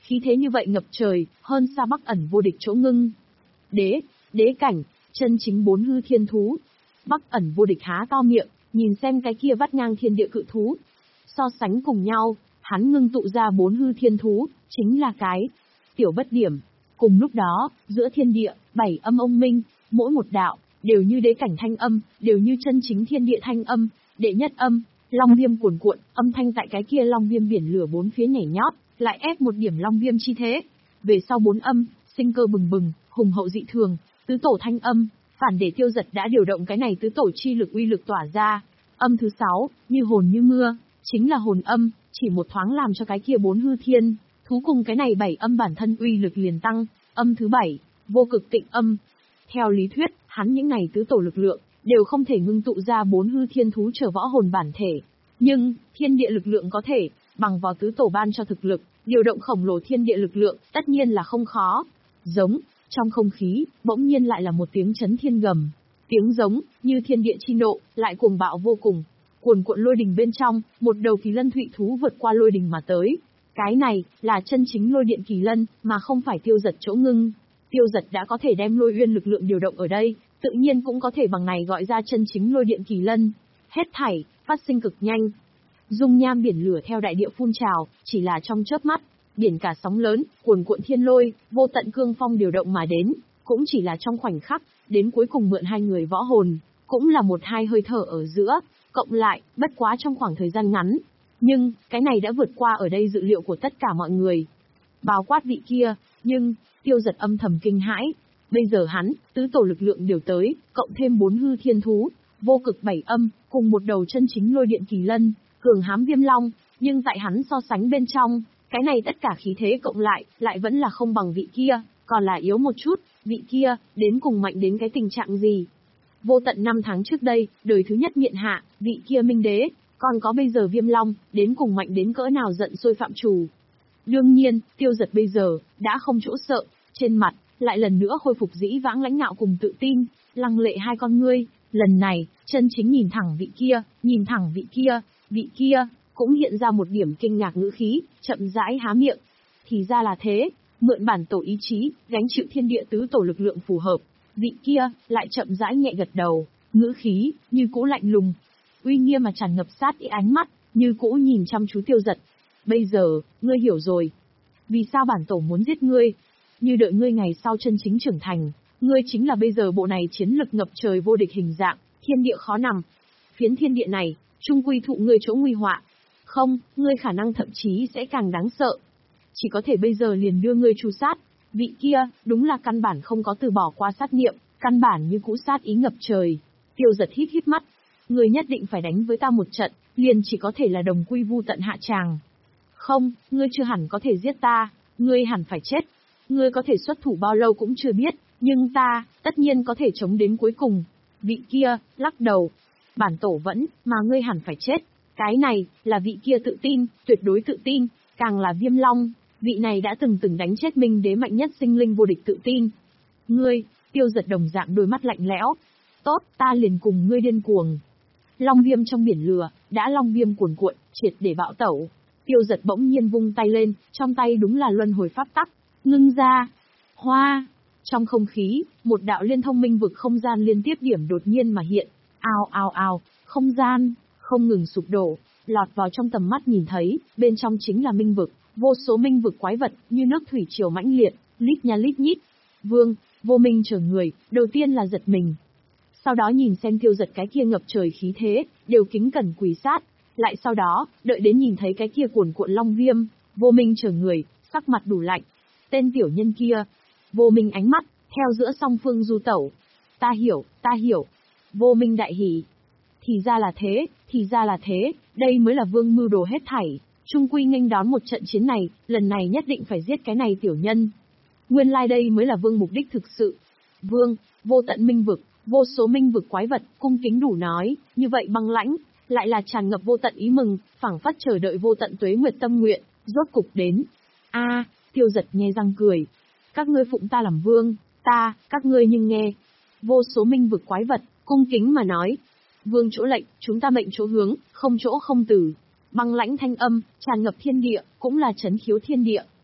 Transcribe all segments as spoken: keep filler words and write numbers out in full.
khí thế như vậy ngập trời, hơn xa Bắc ẩn vô địch chỗ ngưng. Đế, đế cảnh, chân chính bốn hư thiên thú. Bắc ẩn vô địch há to miệng, nhìn xem cái kia vắt ngang thiên địa cự thú. So sánh cùng nhau, hắn ngưng tụ ra bốn hư thiên thú, chính là cái tiểu bất điểm. Cùng lúc đó, giữa thiên địa, bảy âm ông minh, mỗi một đạo, đều như đế cảnh thanh âm, đều như chân chính thiên địa thanh âm, đệ nhất âm, long viêm cuồn cuộn, âm thanh tại cái kia long viêm biển lửa bốn phía nhảy nhót, lại ép một điểm long viêm chi thế. Về sau bốn âm, sinh cơ bừng bừng, hùng hậu dị thường, tứ tổ thanh âm, phản để tiêu giật đã điều động cái này tứ tổ chi lực uy lực tỏa ra. Âm thứ sáu, như hồn như mưa, chính là hồn âm, chỉ một thoáng làm cho cái kia bốn hư thiên thú cùng cái này bảy âm bản thân uy lực liền tăng. Âm thứ bảy, vô cực tịnh âm. Theo lý thuyết, hắn những này tứ tổ lực lượng đều không thể ngưng tụ ra bốn hư thiên thú trở võ hồn bản thể, nhưng thiên địa lực lượng có thể, bằng vào tứ tổ ban cho thực lực, điều động khổng lồ thiên địa lực lượng, tất nhiên là không khó. Giống, trong không khí, bỗng nhiên lại là một tiếng chấn thiên gầm. Tiếng giống, như thiên địa chi nộ, lại cuồng bạo vô cùng. Cuồn cuộn lôi đình bên trong, một đầu kỳ lân thụy thú vượt qua lôi đình mà tới. Cái này, là chân chính lôi điện kỳ lân, mà không phải tiêu giật chỗ ngưng. Tiêu giật đã có thể đem lôi uyên lực lượng điều động ở đây, tự nhiên cũng có thể bằng này gọi ra chân chính lôi điện kỳ lân. Hết thảy, phát sinh cực nhanh. Dung nham biển lửa theo đại địa phun trào, chỉ là trong chớp mắt, biển cả sóng lớn, cuồn cuộn thiên lôi, vô tận cương phong điều động mà đến, cũng chỉ là trong khoảnh khắc, đến cuối cùng mượn hai người võ hồn, cũng là một hai hơi thở ở giữa, cộng lại, bất quá trong khoảng thời gian ngắn. Nhưng, cái này đã vượt qua ở đây dự liệu của tất cả mọi người. Bao quát vị kia, nhưng, tiêu giật âm thầm kinh hãi. Bây giờ hắn, tứ tổ lực lượng đều tới, cộng thêm bốn hư thiên thú, vô cực bảy âm, cùng một đầu chân chính lôi điện kỳ lân, cường hám viêm long, nhưng tại hắn so sánh bên trong, cái này tất cả khí thế cộng lại, lại vẫn là không bằng vị kia, còn là yếu một chút, vị kia, đến cùng mạnh đến cái tình trạng gì. Vô tận năm tháng trước đây, đời thứ nhất miện hạ, vị kia minh đế, còn có bây giờ viêm long, đến cùng mạnh đến cỡ nào giận sôi phạm chủ. Đương nhiên, tiêu giật bây giờ, đã không chỗ sợ, trên mặt, lại lần nữa khôi phục dĩ vãng lãnh ngạo cùng tự tin, lăng lệ hai con ngươi, lần này, chân chính nhìn thẳng vị kia, nhìn thẳng vị kia, vị kia, cũng hiện ra một điểm kinh ngạc ngữ khí, chậm rãi há miệng. Thì ra là thế, mượn bản tổ ý chí, gánh chịu thiên địa tứ tổ lực lượng phù hợp, vị kia, lại chậm rãi nhẹ gật đầu, ngữ khí, như cũ lạnh lùng, uy nghiêm mà tràn ngập sát ý ánh mắt, như cũ nhìn chăm chú tiêu giật. Bây giờ, ngươi hiểu rồi. Vì sao bản tổ muốn giết ngươi? Như đợi ngươi ngày sau chân chính trưởng thành, ngươi chính là bây giờ bộ này chiến lực ngập trời vô địch hình dạng, thiên địa khó nằm. Phiến thiên địa này, trung quy thụ ngươi chỗ nguy họa. Không, ngươi khả năng thậm chí sẽ càng đáng sợ. Chỉ có thể bây giờ liền đưa ngươi tru sát. Vị kia, đúng là căn bản không có từ bỏ qua sát niệm, căn bản như cũ sát ý ngập trời. Tiêu giật hít hít mắt. Ngươi nhất định phải đánh với ta một trận, liền chỉ có thể là đồng quy vu tận hạ tràng. Không, ngươi chưa hẳn có thể giết ta, ngươi hẳn phải chết. Ngươi có thể xuất thủ bao lâu cũng chưa biết, nhưng ta, tất nhiên có thể chống đến cuối cùng. Vị kia, lắc đầu. Bản tổ vẫn, mà ngươi hẳn phải chết. Cái này, là vị kia tự tin, tuyệt đối tự tin, càng là viêm long. Vị này đã từng từng đánh chết minh đế mạnh nhất sinh linh vô địch tự tin. Ngươi, tiêu giật đồng dạng đôi mắt lạnh lẽo. Tốt, ta liền cùng ngươi điên cuồng. Long viêm trong biển lửa, đã long viêm cuồn cuộn, triệt để bạo tẩu. Tiêu giật bỗng nhiên vung tay lên, trong tay đúng là luân hồi pháp tắc, ngưng ra. Hoa! Trong không khí, một đạo liên thông minh vực không gian liên tiếp điểm đột nhiên mà hiện. Ao ao ao, không gian, không ngừng sụp đổ, lọt vào trong tầm mắt nhìn thấy, bên trong chính là minh vực, vô số minh vực quái vật, như nước thủy triều mãnh liệt, lít nha lít nhít. Vương, vô minh chờ người, đầu tiên là giật mình. Sau đó nhìn xem tiêu giật cái kia ngập trời khí thế, đều kính cẩn quỳ sát. Lại sau đó, đợi đến nhìn thấy cái kia cuồn cuộn long viêm, vô minh chờ người, sắc mặt đủ lạnh. Tên tiểu nhân kia, vô minh ánh mắt, theo giữa song phương du tẩu. Ta hiểu, ta hiểu. Vô minh đại hỉ. Thì ra là thế, thì ra là thế, đây mới là vương mưu đồ hết thảy. Trung quy nghênh đón một trận chiến này, lần này nhất định phải giết cái này tiểu nhân. Nguyên lai like đây mới là vương mục đích thực sự. Vương, vô tận minh vực, vô số minh vực quái vật, cung kính đủ nói, như vậy băng lãnh, lại là tràn ngập vô tận ý mừng, phảng phất chờ đợi vô tận tuế nguyệt tâm nguyện, rốt cục đến. A, à, tiêu giật nghe răng cười. Các ngươi phụng ta làm vương, ta, các ngươi nhưng nghe. Vô số minh vực quái vật, cung kính mà nói. Vương chỗ lệnh, chúng ta mệnh chỗ hướng, không chỗ không tử. Băng lãnh thanh âm, tràn ngập thiên địa, cũng là chấn khiếu thiên địa.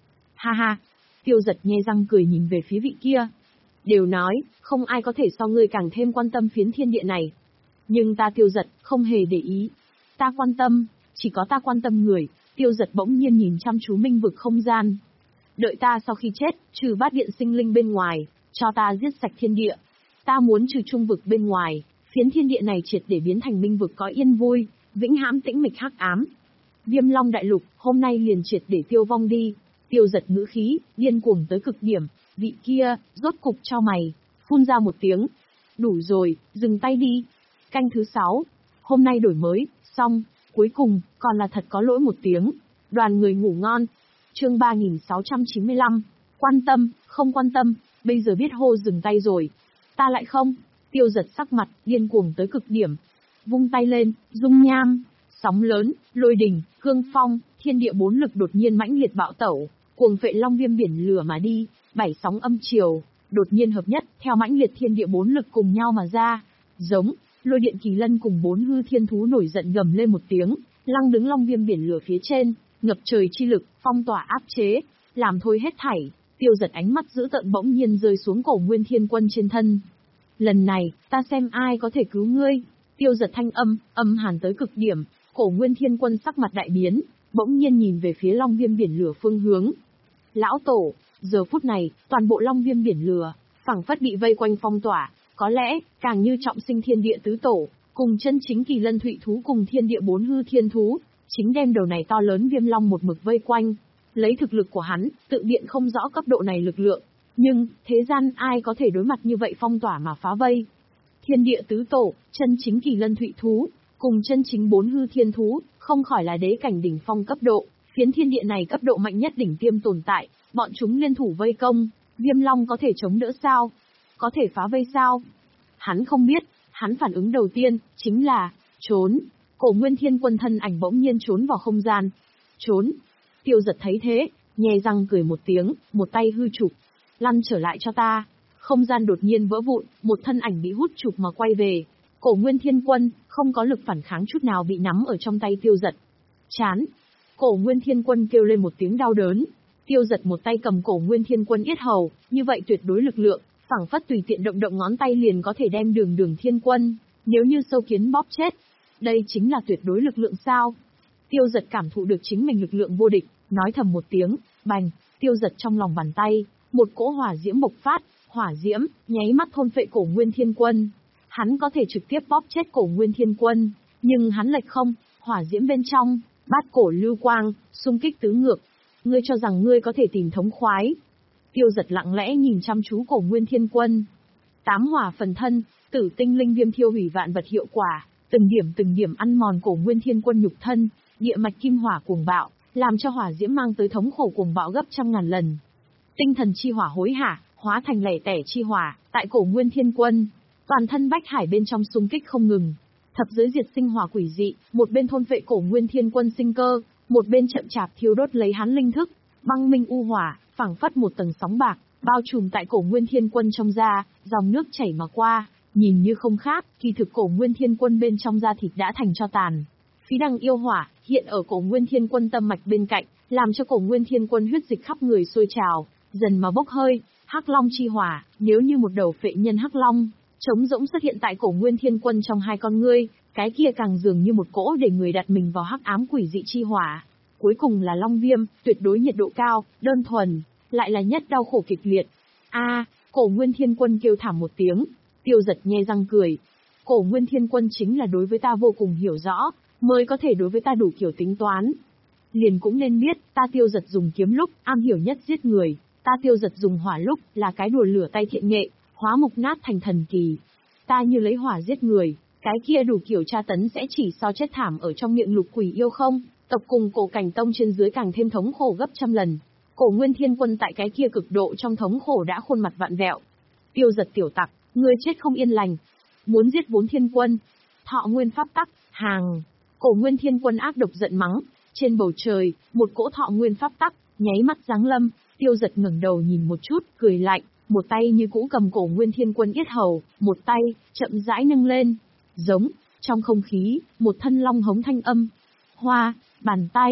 Ha ha. Tiêu Giật nhe răng cười nhìn về phía vị kia. Đều nói, không ai có thể so ngươi càng thêm quan tâm phiến thiên địa này. Nhưng ta Tiêu Giật, không hề để ý. Ta quan tâm, chỉ có ta quan tâm người. Tiêu Giật bỗng nhiên nhìn chăm chú minh vực không gian. Đợi ta sau khi chết, trừ bát điện sinh linh bên ngoài, cho ta giết sạch thiên địa. Ta muốn trừ trung vực bên ngoài, phiến thiên địa này triệt để biến thành minh vực có yên vui, vĩnh hãm tĩnh mịch hắc ám. Viêm Long đại lục, hôm nay liền triệt để tiêu vong đi. Tiêu Giật ngữ khí, điên cuồng tới cực điểm. Vị kia, rốt cục cho mày, phun ra một tiếng. Đủ rồi, dừng tay đi. Canh thứ sáu. Hôm nay đổi mới, xong, cuối cùng, còn là thật có lỗi một tiếng. Đoàn người ngủ ngon. Chương ba nghìn sáu trăm chín mươi lăm. Quan tâm, không quan tâm, bây giờ biết hô dừng tay rồi. Ta lại không. Tiêu Giật sắc mặt, điên cuồng tới cực điểm. Vung tay lên, dung nham, sóng lớn, lôi đình, cương phong, thiên địa bốn lực đột nhiên mãnh liệt bạo tẩu, cuồng phệ long viêm biển lửa mà đi, bảy sóng âm triều, đột nhiên hợp nhất, theo mãnh liệt thiên địa bốn lực cùng nhau mà ra. Giống, lôi điện kỳ lân cùng bốn hư thiên thú nổi giận gầm lên một tiếng, lăng đứng long viêm biển lửa phía trên, ngập trời chi lực, phong tỏa áp chế, làm thôi hết thảy. Tiêu Giật ánh mắt dữ tợn bỗng nhiên rơi xuống Cổ Nguyên Thiên Quân trên thân. Lần này, ta xem ai có thể cứu ngươi. Tiêu Giật thanh âm, âm hàn tới cực điểm. Cổ Nguyên Thiên Quân sắc mặt đại biến, bỗng nhiên nhìn về phía long viêm biển lửa phương hướng. Lão tổ, giờ phút này, toàn bộ long viêm biển lửa, phảng phất bị vây quanh phong tỏa, có lẽ, càng như trọng sinh thiên địa tứ tổ, cùng chân chính kỳ lân thụy thú cùng thiên địa bốn hư thiên thú, chính đem đầu này to lớn viêm long một mực vây quanh. Lấy thực lực của hắn, tự biện không rõ cấp độ này lực lượng, nhưng, thế gian ai có thể đối mặt như vậy phong tỏa mà phá vây. Thiên địa tứ tổ, chân chính kỳ lân thụy thú, cùng chân chính bốn hư thiên thú, không khỏi là đế cảnh đỉnh phong cấp độ, phiến thiên địa này cấp độ mạnh nhất đỉnh tiêm tồn tại, bọn chúng liên thủ vây công, viêm long có thể chống đỡ sao? Có thể phá vây sao? Hắn không biết, hắn phản ứng đầu tiên, chính là, trốn. Cổ Nguyên Thiên Quân thân ảnh bỗng nhiên trốn vào không gian. Trốn. Tiêu Giật thấy thế, nhè răng cười một tiếng, một tay hư chụp. Lăn trở lại cho ta. Không gian đột nhiên vỡ vụn, một thân ảnh bị hút chụp mà quay về. Cổ Nguyên Thiên Quân, không có lực phản kháng chút nào bị nắm ở trong tay Tiêu Giật. Chán. Cổ Nguyên Thiên Quân kêu lên một tiếng đau đớn. Tiêu Giật một tay cầm Cổ Nguyên Thiên Quân yết hầu, như vậy tuyệt đối lực lượng, phảng phất tùy tiện động động ngón tay liền có thể đem Đường Đường Thiên Quân, nếu như sâu kiến bóp chết. Đây chính là tuyệt đối lực lượng sao? Tiêu Giật cảm thụ được chính mình lực lượng vô địch, nói thầm một tiếng, bành, Tiêu Giật trong lòng bàn tay, một cỗ hỏa diễm bộc phát, hỏa diễm, nháy mắt thôn phệ Cổ Nguyên Thiên Quân. Hắn có thể trực tiếp bóp chết Cổ Nguyên Thiên Quân, nhưng hắn lệch không, hỏa diễm bên trong, bát cổ lưu quang, xung kích tứ ngược. Ngươi cho rằng ngươi có thể tìm thống khoái. Tiêu Giật lặng lẽ nhìn chăm chú Cổ Nguyên Thiên Quân. Tám hỏa phần thân, tử tinh linh viêm thiêu hủy vạn vật hiệu quả, từng điểm từng điểm ăn mòn Cổ Nguyên Thiên Quân nhục thân, địa mạch kim hỏa cuồng bạo, làm cho hỏa diễm mang tới thống khổ cuồng bạo gấp trăm ngàn lần. Tinh thần chi hỏa hối hả, hóa thành lẻ tẻ chi hỏa, tại Cổ Nguyên Thiên Quân, toàn thân bách hải bên trong xung kích không ngừng. Thập giới diệt sinh hỏa quỷ dị, một bên thôn phệ Cổ Nguyên Thiên Quân sinh cơ, một bên chậm chạp thiêu đốt lấy hắn linh thức, băng minh u hỏa, phảng phất một tầng sóng bạc, bao trùm tại Cổ Nguyên Thiên Quân trong da, dòng nước chảy mà qua, nhìn như không khác, kỳ thực Cổ Nguyên Thiên Quân bên trong da thịt đã thành tro tàn. Phí đăng yêu hỏa, hiện ở Cổ Nguyên Thiên Quân tâm mạch bên cạnh, làm cho Cổ Nguyên Thiên Quân huyết dịch khắp người sôi trào, dần mà bốc hơi. Hắc Long chi hỏa, nếu như một đầu phệ nhân Hắc Long, trống rỗng xuất hiện tại Cổ Nguyên Thiên Quân trong hai con ngươi, cái kia càng dường như một cỗ để người đặt mình vào hắc ám quỷ dị chi hỏa. Cuối cùng là Long Viêm, tuyệt đối nhiệt độ cao, đơn thuần, lại là nhất đau khổ kịch liệt. A, Cổ Nguyên Thiên Quân kêu thảm một tiếng, Tiêu Giật nhe răng cười. Cổ Nguyên Thiên Quân chính là đối với ta vô cùng hiểu rõ, mới có thể đối với ta đủ kiểu tính toán. Liền cũng nên biết, ta Tiêu Giật dùng kiếm lúc, am hiểu nhất giết người, ta Tiêu Giật dùng hỏa lúc, là cái đùa lửa tay thiện nghệ, hóa mục nát thành thần kỳ. Ta như lấy hỏa giết người, cái kia đủ kiểu tra tấn sẽ chỉ so chết thảm ở trong miệng lục quỷ yêu không, tộc cùng Cổ Cảnh Tông trên dưới càng thêm thống khổ gấp trăm lần. Cổ Nguyên Thiên Quân tại cái kia cực độ trong thống khổ đã khuôn mặt vặn vẹo. Tiêu Giật tiểu tặc, ngươi chết không yên lành, muốn giết bốn thiên quân. Thọ Nguyên pháp tắc, hàng. Cổ Nguyên Thiên Quân ác độc giận mắng, trên bầu trời, một cỗ Thọ Nguyên pháp tắc nháy mắt giáng lâm. Tiêu Giật ngẩng đầu nhìn một chút, cười lạnh, một tay như cũ cầm Cổ Nguyên Thiên Quân yết hầu, một tay chậm rãi nâng lên. Giống, trong không khí, một thân long hống thanh âm. Hoa, bàn tay,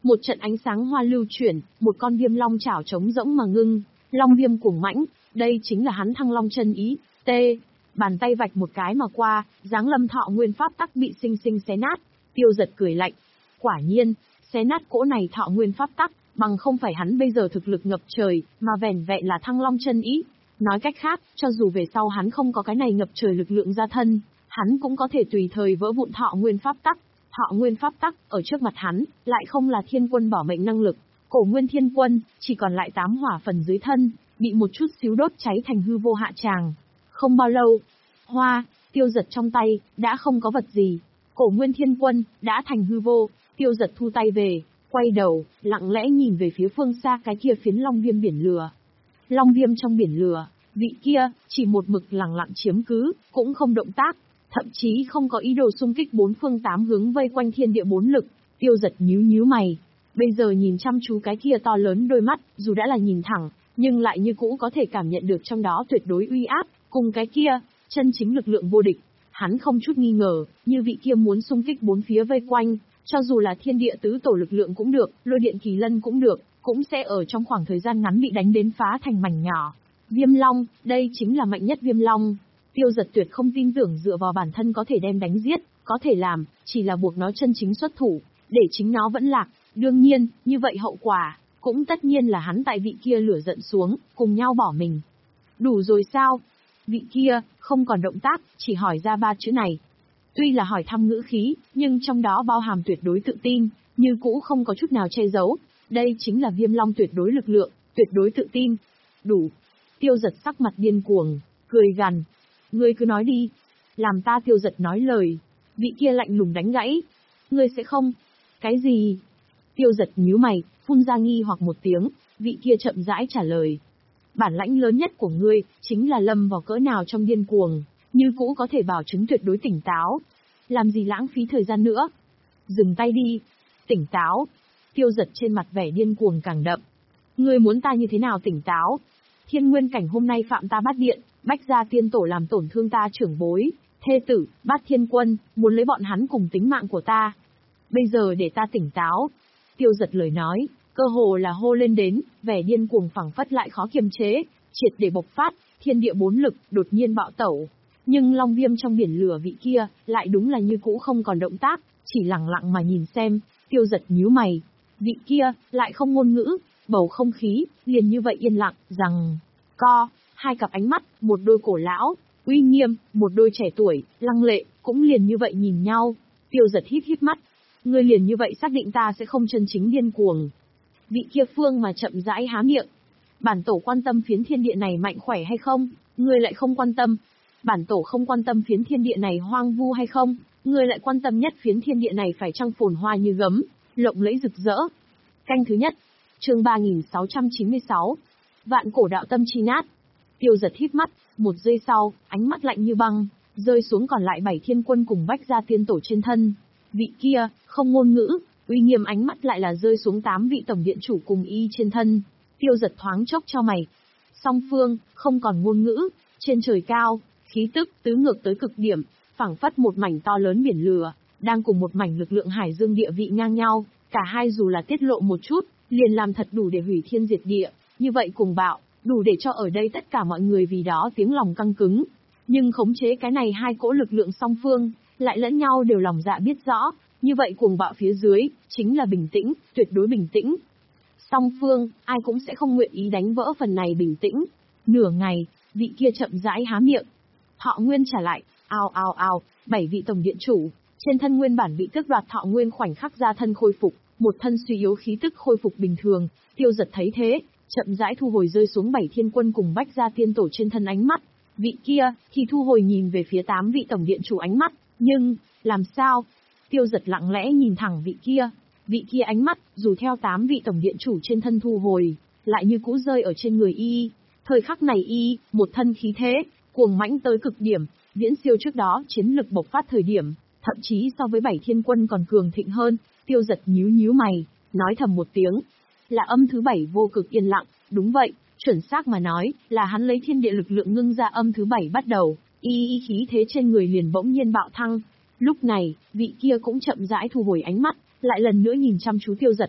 Một trận ánh sáng hoa lưu chuyển, một con viêm long chảo trống rỗng mà ngưng, long viêm cuồng mãnh, đây chính là hắn Thăng Long chân ý. T. Bàn tay vạch một cái mà qua, giáng lâm thọ nguyên pháp tắc bị sinh sinh xé nát. Tiêu Giật cười lạnh. Quả nhiên, xé nát cỗ này thọ nguyên pháp tắc, bằng không phải hắn bây giờ thực lực ngập trời, mà vẻn vẹn là Thăng Long chân ý. Nói cách khác, cho dù về sau hắn không có cái này ngập trời lực lượng ra thân, hắn cũng có thể tùy thời vỡ vụn thọ nguyên pháp tắc. Thọ nguyên pháp tắc, ở trước mặt hắn, lại không là thiên quân bảo mệnh năng lực. Cổ nguyên thiên quân, chỉ còn lại tám hỏa phần dưới thân, bị một chút xíu đốt cháy thành hư vô hạ tràng. Không bao lâu, hoa, Tiêu Giật trong tay, đã không có vật gì. Cổ nguyên thiên quân, đã thành hư vô. Tiêu Giật thu tay về, quay đầu, lặng lẽ nhìn về phía phương xa cái kia phiến long viêm biển lửa. Long viêm trong biển lửa, vị kia, chỉ một mực lặng lặng chiếm cứ, cũng không động tác, thậm chí không có ý đồ xung kích bốn phương tám hướng vây quanh thiên địa bốn lực. Tiêu Giật nhíu nhíu mày, bây giờ nhìn chăm chú cái kia to lớn đôi mắt, dù đã là nhìn thẳng, nhưng lại như cũ có thể cảm nhận được trong đó tuyệt đối uy áp, cùng cái kia, chân chính lực lượng vô địch. Hắn không chút nghi ngờ, như vị kia muốn xung kích bốn phía vây quanh, cho dù là thiên địa tứ tổ lực lượng cũng được, lôi điện kỳ lân cũng được, cũng sẽ ở trong khoảng thời gian ngắn bị đánh đến phá thành mảnh nhỏ. Viêm Long, đây chính là mạnh nhất Viêm Long. Tiêu Giật tuyệt không tin tưởng dựa vào bản thân có thể đem đánh giết, có thể làm, chỉ là buộc nó chân chính xuất thủ, để chính nó vẫn lạc. Đương nhiên, như vậy hậu quả, cũng tất nhiên là hắn tại vị kia lửa giận xuống, cùng nhau bỏ mình. Đủ rồi sao? Vị kia, không còn động tác, chỉ hỏi ra ba chữ này. Tuy là hỏi thăm ngữ khí, nhưng trong đó bao hàm tuyệt đối tự tin, như cũ không có chút nào che giấu. Đây chính là Viêm Long tuyệt đối lực lượng, tuyệt đối tự tin. Đủ. Tiêu Giật sắc mặt điên cuồng, cười gằn. Ngươi cứ nói đi. Làm ta Tiêu Giật nói lời. Vị kia lạnh lùng đánh gãy. Ngươi sẽ không. Cái gì? Tiêu Giật nhíu mày, phun ra nghi hoặc một tiếng, vị kia chậm rãi trả lời. Bản lãnh lớn nhất của ngươi, chính là lâm vào cỡ nào trong điên cuồng, như cũ có thể bảo chứng tuyệt đối tỉnh táo. Làm gì lãng phí thời gian nữa? Dừng tay đi. Tỉnh táo. Tiêu Giật trên mặt vẻ điên cuồng càng đậm. Ngươi muốn ta như thế nào tỉnh táo? Thiên nguyên cảnh hôm nay phạm ta Bát Điện, Bách Gia tiên tổ làm tổn thương ta trưởng bối, thê tử, Bát Thiên Quân, muốn lấy bọn hắn cùng tính mạng của ta. Bây giờ để ta tỉnh táo. Tiêu Giật lời nói, cơ hồ là hô lên đến, vẻ điên cuồng phảng phất lại khó kiềm chế, triệt để bộc phát, thiên địa bốn lực, đột nhiên bạo tẩu. Nhưng long viêm trong biển lửa vị kia, lại đúng là như cũ không còn động tác, chỉ lặng lặng mà nhìn xem. Tiêu Giật nhíu mày. Vị kia, lại không ngôn ngữ, bầu không khí, liền như vậy yên lặng, rằng, co, hai cặp ánh mắt, một đôi cổ lão, uy nghiêm, một đôi trẻ tuổi, lăng lệ, cũng liền như vậy nhìn nhau. Tiêu Giật híp híp mắt. Ngươi liền như vậy xác định ta sẽ không chân chính điên cuồng. Vị kia phương mà chậm rãi há miệng. Bản tổ quan tâm phiến thiên địa này mạnh khỏe hay không, ngươi lại không quan tâm. Bản tổ không quan tâm phiến thiên địa này hoang vu hay không, ngươi lại quan tâm nhất phiến thiên địa này phải chăng phồn hoa như gấm, lộng lẫy rực rỡ. Canh thứ nhất, chương ba nghìn sáu trăm chín mươi sáu. Vạn cổ đạo tâm chi nát. Tiêu Giật híp mắt, một giây sau, ánh mắt lạnh như băng, rơi xuống còn lại bảy thiên quân cùng Bách Gia tiên tổ trên thân. Vị kia, không ngôn ngữ, uy nghiêm ánh mắt lại là rơi xuống tám vị tổng điện chủ cùng y trên thân. Tiêu Giật thoáng chốc cho mày. Song phương, không còn ngôn ngữ, trên trời cao, khí tức tứ ngược tới cực điểm, phảng phất một mảnh to lớn biển lửa, đang cùng một mảnh lực lượng hải dương địa vị ngang nhau, cả hai dù là tiết lộ một chút, liền làm thật đủ để hủy thiên diệt địa, như vậy cùng bạo, đủ để cho ở đây tất cả mọi người vì đó tiếng lòng căng cứng. Nhưng khống chế cái này hai cỗ lực lượng song phương, lại lẫn nhau đều lòng dạ biết rõ, như vậy cuồng bạo phía dưới, chính là bình tĩnh, tuyệt đối bình tĩnh. Song phương, ai cũng sẽ không nguyện ý đánh vỡ phần này bình tĩnh. Nửa ngày, vị kia chậm rãi há miệng. Thọ nguyên trả lại, ao ao ao, bảy vị tổng điện chủ, trên thân nguyên bản bị tước đoạt thọ nguyên khoảnh khắc ra thân khôi phục, một thân suy yếu khí tức khôi phục bình thường. Tiêu Giật thấy thế, chậm rãi thu hồi rơi xuống bảy thiên quân cùng Bách Gia tiên tổ trên thân ánh mắt. Vị kia, thì thu hồi nhìn về phía tám vị tổng điện chủ ánh mắt, nhưng, làm sao? Tiêu Giật lặng lẽ nhìn thẳng vị kia. Vị kia ánh mắt, dù theo tám vị tổng điện chủ trên thân thu hồi, lại như cũ rơi ở trên người y. Thời khắc này y, một thân khí thế, cuồng mãnh tới cực điểm, viễn siêu trước đó chiến lực bộc phát thời điểm, thậm chí so với bảy thiên quân còn cường thịnh hơn. Tiêu Giật nhíu nhíu mày, nói thầm một tiếng. Là âm thứ bảy vô cực yên lặng, đúng vậy, chuẩn xác mà nói, là hắn lấy thiên địa lực lượng ngưng ra âm thứ bảy bắt đầu, y y khí thế trên người liền bỗng nhiên bạo thăng. Lúc này, vị kia cũng chậm rãi thu hồi ánh mắt, lại lần nữa nhìn chăm chú Tiêu Giật.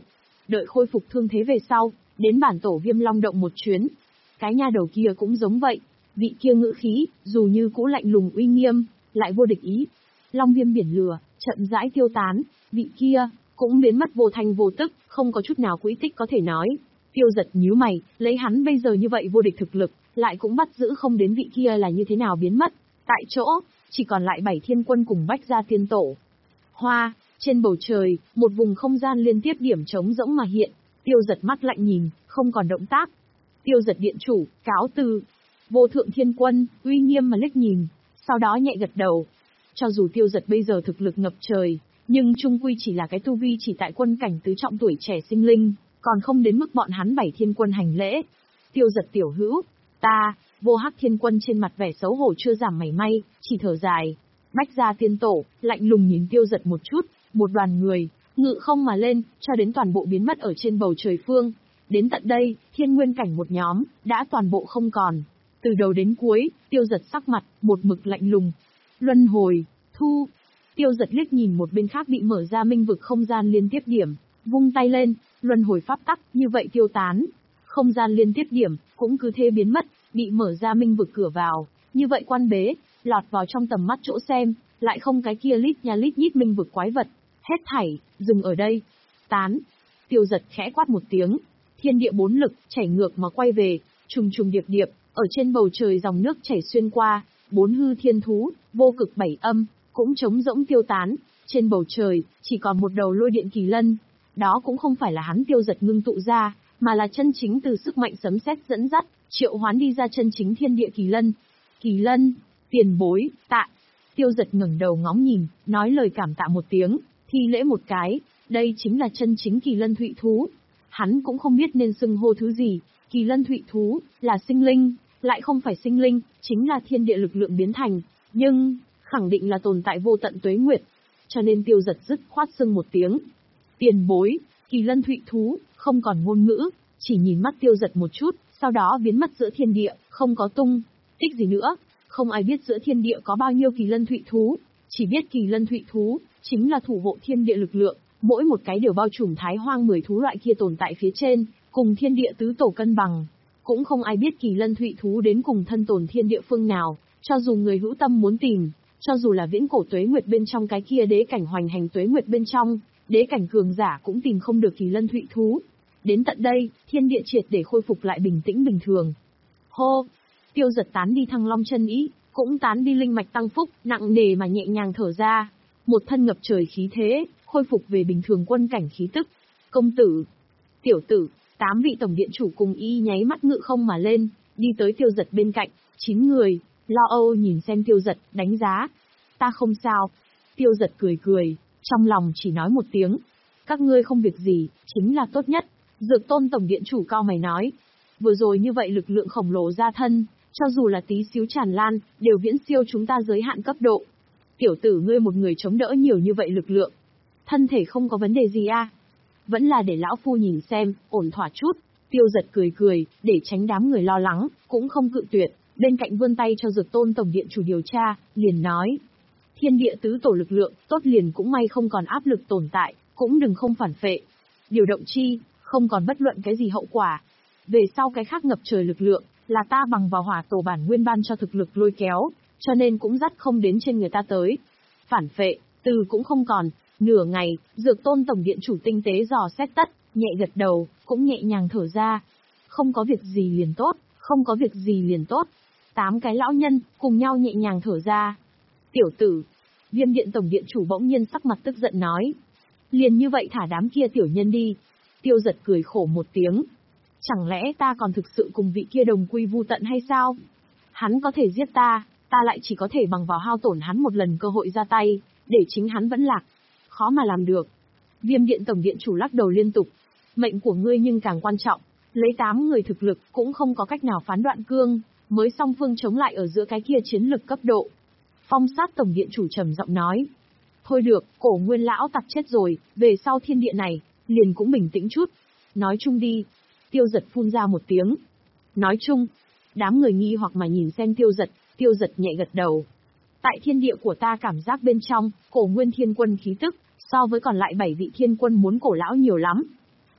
đợi khôi phục thương thế về sau, đến bản tổ Viêm Long động một chuyến. Cái nha đầu kia cũng giống vậy, vị kia ngữ khí, dù như cũ lạnh lùng uy nghiêm, lại vô địch ý. Long viêm biển lửa, chậm rãi tiêu tán, vị kia, cũng biến mất vô thanh vô tức, không có chút nào quỹ tích có thể nói. Tiêu Giật nhíu mày, lấy hắn bây giờ như vậy vô địch thực lực, lại cũng bắt giữ không đến vị kia là như thế nào biến mất. Tại chỗ, chỉ còn lại bảy thiên quân cùng Bách Gia Tiên Tổ. Hoa, trên bầu trời, một vùng không gian liên tiếp điểm trống rỗng mà hiện. Tiêu Giật mắt lạnh nhìn, không còn động tác. Tiêu Giật điện chủ, cáo từ. Vô thượng thiên quân, uy nghiêm mà liếc nhìn, sau đó nhẹ gật đầu. Cho dù Tiêu Giật bây giờ thực lực ngập trời, nhưng chung quy chỉ là cái tu vi chỉ tại quân cảnh tứ trọng tuổi trẻ sinh linh, còn không đến mức bọn hắn bảy thiên quân hành lễ. Tiêu Giật tiểu hữu, ta, Vô Hắc thiên quân trên mặt vẻ xấu hổ chưa giảm mảy may, chỉ thở dài. Bách Gia Tiên Tổ, lạnh lùng nhìn Tiêu Giật một chút, một đoàn người, ngự không mà lên, cho đến toàn bộ biến mất ở trên bầu trời phương. Đến tận đây, thiên nguyên cảnh một nhóm, đã toàn bộ không còn. Từ đầu đến cuối, Tiêu Giật sắc mặt, một mực lạnh lùng. Luân hồi, thu. Tiêu Giật liếc nhìn một bên khác bị mở ra minh vực không gian liên tiếp điểm, vung tay lên, luân hồi pháp tắc, như vậy tiêu tán. Không gian liên tiếp điểm, cũng cứ thế biến mất, bị mở ra minh vực cửa vào, như vậy quan bế, lọt vào trong tầm mắt chỗ xem, lại không cái kia lít nha lít nhít minh vực quái vật. Hết thảy, dừng ở đây. Tán. Tiêu Giật khẽ quát một tiếng, thiên địa bốn lực, chảy ngược mà quay về, trùng trùng điệp điệp, ở trên bầu trời dòng nước chảy xuyên qua, bốn hư thiên thú, vô cực bảy âm, cũng trống rỗng tiêu tán, trên bầu trời, chỉ còn một đầu lôi điện kỳ lân. Đó cũng không phải là hắn Tiêu Giật ngưng tụ ra, mà là chân chính từ sức mạnh sấm sét dẫn dắt, triệu hoán đi ra chân chính thiên địa kỳ lân. Kỳ lân, tiền bối, tạ. Tiêu Giật ngẩng đầu ngóng nhìn, nói lời cảm tạ một tiếng, thi lễ một cái, đây chính là chân chính kỳ lân thụy thú. Hắn cũng không biết nên xưng hô thứ gì, kỳ lân thụy thú, là sinh linh, lại không phải sinh linh, chính là thiên địa lực lượng biến thành, nhưng, khẳng định là tồn tại vô tận tuế nguyệt. Cho nên Tiêu Giật dứt khoát xưng một tiếng. Tiền bối, kỳ lân thụy thú, không còn ngôn ngữ, chỉ nhìn mắt Tiêu Giật một chút, sau đó biến mất giữa thiên địa, không có tung tích gì nữa. Không ai biết giữa thiên địa có bao nhiêu kỳ lân thụy thú, chỉ biết kỳ lân thụy thú, chính là thủ hộ thiên địa lực lượng, mỗi một cái đều bao trùm thái hoang mười thú loại kia tồn tại phía trên, cùng thiên địa tứ tổ cân bằng. Cũng không ai biết kỳ lân thụy thú đến cùng thân tồn thiên địa phương nào, cho dù người hữu tâm muốn tìm, cho dù là viễn cổ tuế nguyệt bên trong cái kia đế cảnh hoành hành tuế nguyệt bên trong, đế cảnh cường giả cũng tìm không được kỳ lân thụy thú. Đến tận đây, thiên địa triệt để khôi phục lại bình tĩnh bình thường. Hô! Tiêu Giật tán đi thăng long chân ý, cũng tán đi linh mạch tăng phúc, nặng nề mà nhẹ nhàng thở ra. Một thân ngập trời khí thế, khôi phục về bình thường quân cảnh khí tức. Công tử! Tiểu tử! Tám vị tổng điện chủ cùng y nháy mắt ngự không mà lên, đi tới Tiêu Giật bên cạnh, chín người, lo âu nhìn xem Tiêu Giật, đánh giá. Ta không sao. Tiêu Giật cười cười, trong lòng chỉ nói một tiếng. Các ngươi không việc gì, chính là tốt nhất. Dược Tôn tổng điện chủ cao mày nói. Vừa rồi như vậy lực lượng khổng lồ ra thân, cho dù là tí xíu tràn lan, đều viễn siêu chúng ta giới hạn cấp độ. Tiểu tử ngươi một người chống đỡ nhiều như vậy lực lượng. Thân thể không có vấn đề gì à? Vẫn là để lão phu nhìn xem, ổn thỏa chút. Tiêu Giật cười cười, để tránh đám người lo lắng, cũng không cự tuyệt, bên cạnh vươn tay cho Dược Tôn tổng điện chủ điều tra, liền nói. Thiên địa tứ tổ lực lượng, tốt liền cũng may không còn áp lực tồn tại, cũng đừng không phản phệ. Điều động chi, không còn bất luận cái gì hậu quả. Về sau cái khác ngập trời lực lượng, là ta bằng vào hỏa tổ bản nguyên ban cho thực lực lôi kéo, cho nên cũng dắt không đến trên người ta tới. Phản phệ, từ cũng không còn. Nửa ngày, Dược Tôn tổng điện chủ tinh tế dò xét tất, nhẹ gật đầu, cũng nhẹ nhàng thở ra. Không có việc gì liền tốt, không có việc gì liền tốt. Tám cái lão nhân, cùng nhau nhẹ nhàng thở ra. Tiểu tử, Viêm điện tổng điện chủ bỗng nhiên sắc mặt tức giận nói. Liền như vậy thả đám kia tiểu nhân đi. Tiêu Giật cười khổ một tiếng. Chẳng lẽ ta còn thực sự cùng vị kia đồng quy vu tận hay sao? Hắn có thể giết ta, ta lại chỉ có thể bằng vào hao tổn hắn một lần cơ hội ra tay, để chính hắn vẫn lạc. Khó mà làm được. Viêm điện tổng điện chủ lắc đầu liên tục. Mệnh của ngươi nhưng càng quan trọng. Lấy tám người thực lực cũng không có cách nào phán đoạn cương, mới song phương chống lại ở giữa cái kia chiến lực cấp độ. Phong sát tổng điện chủ trầm giọng nói. Thôi được, cổ nguyên lão tặc chết rồi, về sau thiên địa này, liền cũng bình tĩnh chút. Nói chung đi. Tiêu Giật phun ra một tiếng. Nói chung. Đám người nghi hoặc mà nhìn xem Tiêu Giật, Tiêu Giật nhẹ gật đầu. Tại thiên địa của ta cảm giác bên trong, cổ nguyên thiên quân khí tức, so với còn lại bảy vị thiên quân muốn cổ lão nhiều lắm.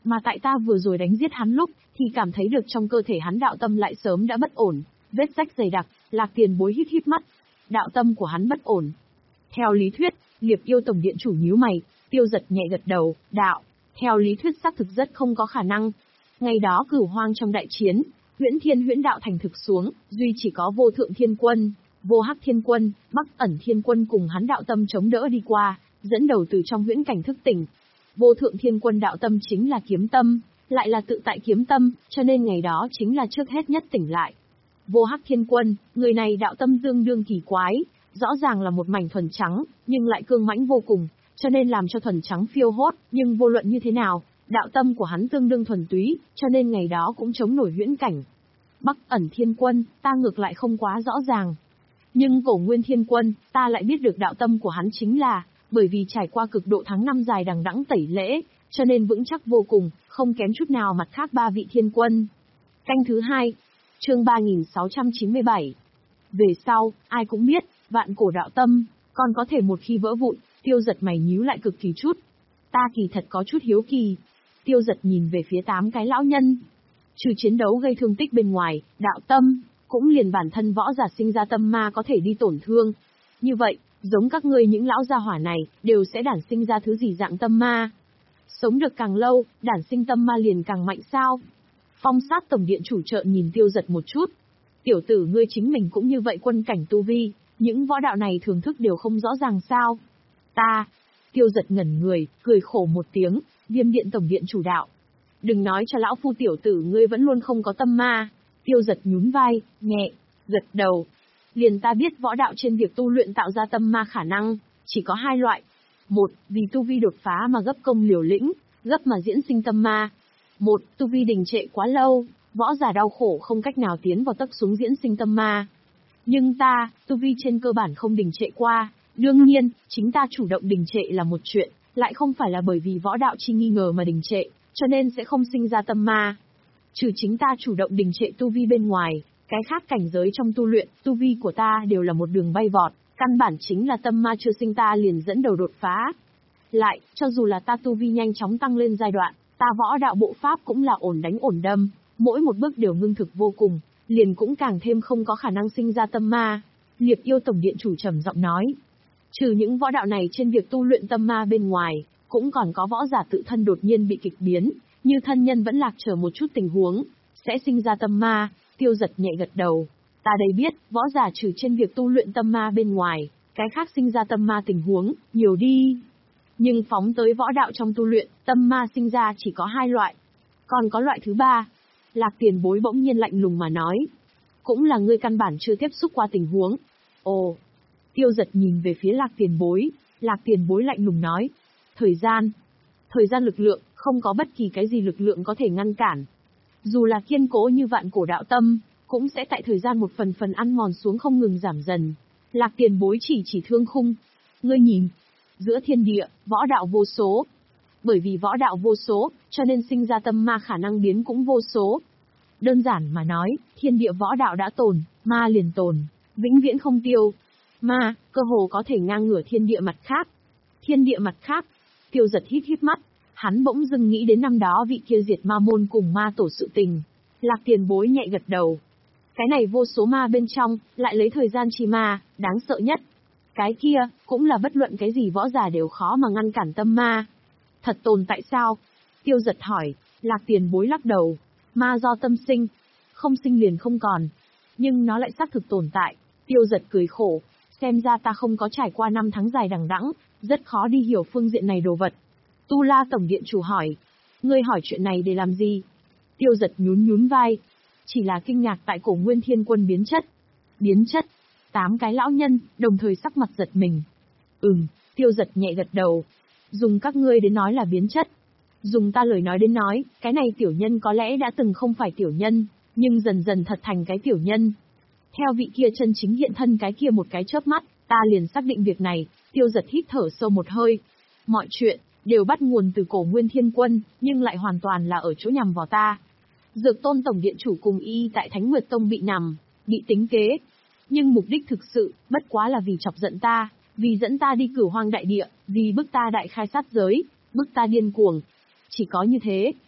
Mà tại ta vừa rồi đánh giết hắn lúc, thì cảm thấy được trong cơ thể hắn đạo tâm lại sớm đã bất ổn, vết rách dày đặc. Lạc Tiền Bối hít hít mắt. Đạo tâm của hắn bất ổn. Theo lý thuyết, Liệp Yêu Tổng Điện chủ nhíu mày, Tiêu Giật nhẹ gật đầu, đạo. Theo lý thuyết xác thực rất không có khả năng. Ngày đó Cửu Hoang trong đại chiến, Huyễn Thiên Huyễn Đạo thành thực xuống, duy chỉ có Vô Thượng Thiên Quân, Vô Hắc Thiên Quân, Bắc Ẩn Thiên Quân cùng hắn đạo tâm chống đỡ đi qua, dẫn đầu từ trong huyễn cảnh thức tỉnh. Vô Thượng Thiên Quân đạo tâm chính là kiếm tâm, lại là tự tại kiếm tâm, cho nên ngày đó chính là trước hết nhất tỉnh lại. Vô Hắc Thiên Quân, người này đạo tâm tương đương kỳ quái, rõ ràng là một mảnh thuần trắng, nhưng lại cương mãnh vô cùng, cho nên làm cho thuần trắng phiêu hốt, nhưng vô luận như thế nào, đạo tâm của hắn tương đương thuần túy, cho nên ngày đó cũng chống nổi huyễn cảnh. Bắc Ẩn Thiên Quân, ta ngược lại không quá rõ ràng. Nhưng Cổ Nguyên Thiên Quân, ta lại biết được đạo tâm của hắn chính là, bởi vì trải qua cực độ tháng năm dài đằng đẵng tẩy lễ, cho nên vững chắc vô cùng, không kém chút nào mặt khác ba vị thiên quân. Canh thứ hai, chương ba nghìn sáu trăm chín mươi bảy. Về sau, ai cũng biết, vạn cổ đạo tâm, còn có thể một khi vỡ vụn. Tiêu Giật mày nhíu lại cực kỳ chút. Ta kỳ thật có chút hiếu kỳ. Tiêu Giật nhìn về phía tám cái lão nhân. Trừ chiến đấu gây thương tích bên ngoài, đạo tâm, cũng liền bản thân võ giả sinh ra tâm ma có thể đi tổn thương. Như vậy, giống các ngươi những lão gia hỏa này, đều sẽ đản sinh ra thứ gì dạng tâm ma. Sống được càng lâu, đản sinh tâm ma liền càng mạnh sao? Phong Sát Tổng Điện chủ trợn nhìn Tiêu Giật một chút. Tiểu tử ngươi chính mình cũng như vậy quân cảnh tu vi, những võ đạo này thưởng thức đều không rõ ràng sao? Ta, Tiêu Giật ngẩn người, cười khổ một tiếng, Viêm Điện Tổng Điện chủ đạo. Đừng nói cho lão phu tiểu tử ngươi vẫn luôn không có tâm ma. Tiêu Giật nhún vai, nhẹ, gật đầu. Liền ta biết võ đạo trên việc tu luyện tạo ra tâm ma khả năng, chỉ có hai loại. Một, vì tu vi đột phá mà gấp công liều lĩnh, gấp mà diễn sinh tâm ma. Một, tu vi đình trệ quá lâu, võ giả đau khổ không cách nào tiến vào tấc xuống diễn sinh tâm ma. Nhưng ta, tu vi trên cơ bản không đình trệ qua, đương nhiên, chính ta chủ động đình trệ là một chuyện, lại không phải là bởi vì võ đạo chi nghi ngờ mà đình trệ, cho nên sẽ không sinh ra tâm ma. Trừ chính ta chủ động đình trệ tu vi bên ngoài, cái khác cảnh giới trong tu luyện, tu vi của ta đều là một đường bay vọt, căn bản chính là tâm ma chưa sinh ta liền dẫn đầu đột phá. Lại, cho dù là ta tu vi nhanh chóng tăng lên giai đoạn, ta võ đạo bộ pháp cũng là ổn đánh ổn đâm, mỗi một bước đều ngưng thực vô cùng, liền cũng càng thêm không có khả năng sinh ra tâm ma. Liệp Yêu Tổng Điện chủ trầm giọng nói. Trừ những võ đạo này trên việc tu luyện tâm ma bên ngoài, cũng còn có võ giả tự thân đột nhiên bị kịch biến, như thân nhân vẫn lạc trở một chút tình huống, sẽ sinh ra tâm ma. Tiêu Giật nhẹ gật đầu. Ta đây biết, võ giả trừ trên việc tu luyện tâm ma bên ngoài, cái khác sinh ra tâm ma tình huống, nhiều đi. Nhưng phóng tới võ đạo trong tu luyện, tâm ma sinh ra chỉ có hai loại. Còn có loại thứ ba. Lạc Tiền Bối bỗng nhiên lạnh lùng mà nói. Cũng là ngươi căn bản chưa tiếp xúc qua tình huống. Ồ. Tiêu Giật nhìn về phía Lạc Tiền Bối. Lạc Tiền Bối lạnh lùng nói. Thời gian. Thời gian lực lượng, không có bất kỳ cái gì lực lượng có thể ngăn cản. Dù là kiên cố như vạn cổ đạo tâm, cũng sẽ tại thời gian một phần phần ăn mòn xuống không ngừng giảm dần. Lạc Tiền Bối chỉ chỉ thương khung. Ngươi nhìn. Giữa thiên địa, võ đạo vô số. Bởi vì võ đạo vô số, cho nên sinh ra tâm ma khả năng biến cũng vô số. Đơn giản mà nói, thiên địa võ đạo đã tồn, ma liền tồn, vĩnh viễn không tiêu. Ma, cơ hồ có thể ngang ngửa thiên địa mặt khác. Thiên địa mặt khác. Tiêu Giật hít hít mắt, hắn bỗng dưng nghĩ đến năm đó vị kia diệt ma môn cùng ma tổ sự tình. Lạc Tiền Bối nhẹ gật đầu. Cái này vô số ma bên trong, lại lấy thời gian chi ma, đáng sợ nhất. Cái kia, cũng là bất luận cái gì võ giả đều khó mà ngăn cản tâm ma. Thật tồn tại sao? Tiêu Giật hỏi. Lạc Tiền Bối lắc đầu. Ma do tâm sinh, không sinh liền không còn. Nhưng nó lại xác thực tồn tại. Tiêu Giật cười khổ. Xem ra ta không có trải qua năm tháng dài đằng đẵng, rất khó đi hiểu phương diện này đồ vật. Tu La Tổng Điện chủ hỏi. Ngươi hỏi chuyện này để làm gì? Tiêu Giật nhún nhún vai. Chỉ là kinh ngạc tại Cổ Nguyên Thiên Quân biến chất. Biến chất? Tám cái lão nhân, đồng thời sắc mặt giật mình. Ừm, Tiêu Giật nhẹ gật đầu. Dùng các ngươi đến nói là biến chất. Dùng ta lời nói đến nói, cái này tiểu nhân có lẽ đã từng không phải tiểu nhân, nhưng dần dần thật thành cái tiểu nhân. Theo vị kia chân chính hiện thân cái kia một cái chớp mắt, ta liền xác định việc này. Tiêu Giật hít thở sâu một hơi. Mọi chuyện đều bắt nguồn từ Cổ Nguyên Thiên Quân, nhưng lại hoàn toàn là ở chỗ nhằm vào ta. Dược Tôn Tổng Điện chủ cùng y tại Thánh Nguyệt Tông bị nằm, bị tính kế. Nhưng mục đích thực sự, bất quá là vì chọc giận ta, vì dẫn ta đi Cửu Hoang đại địa, vì bức ta đại khai sát giới, bức ta điên cuồng. Chỉ có như thế,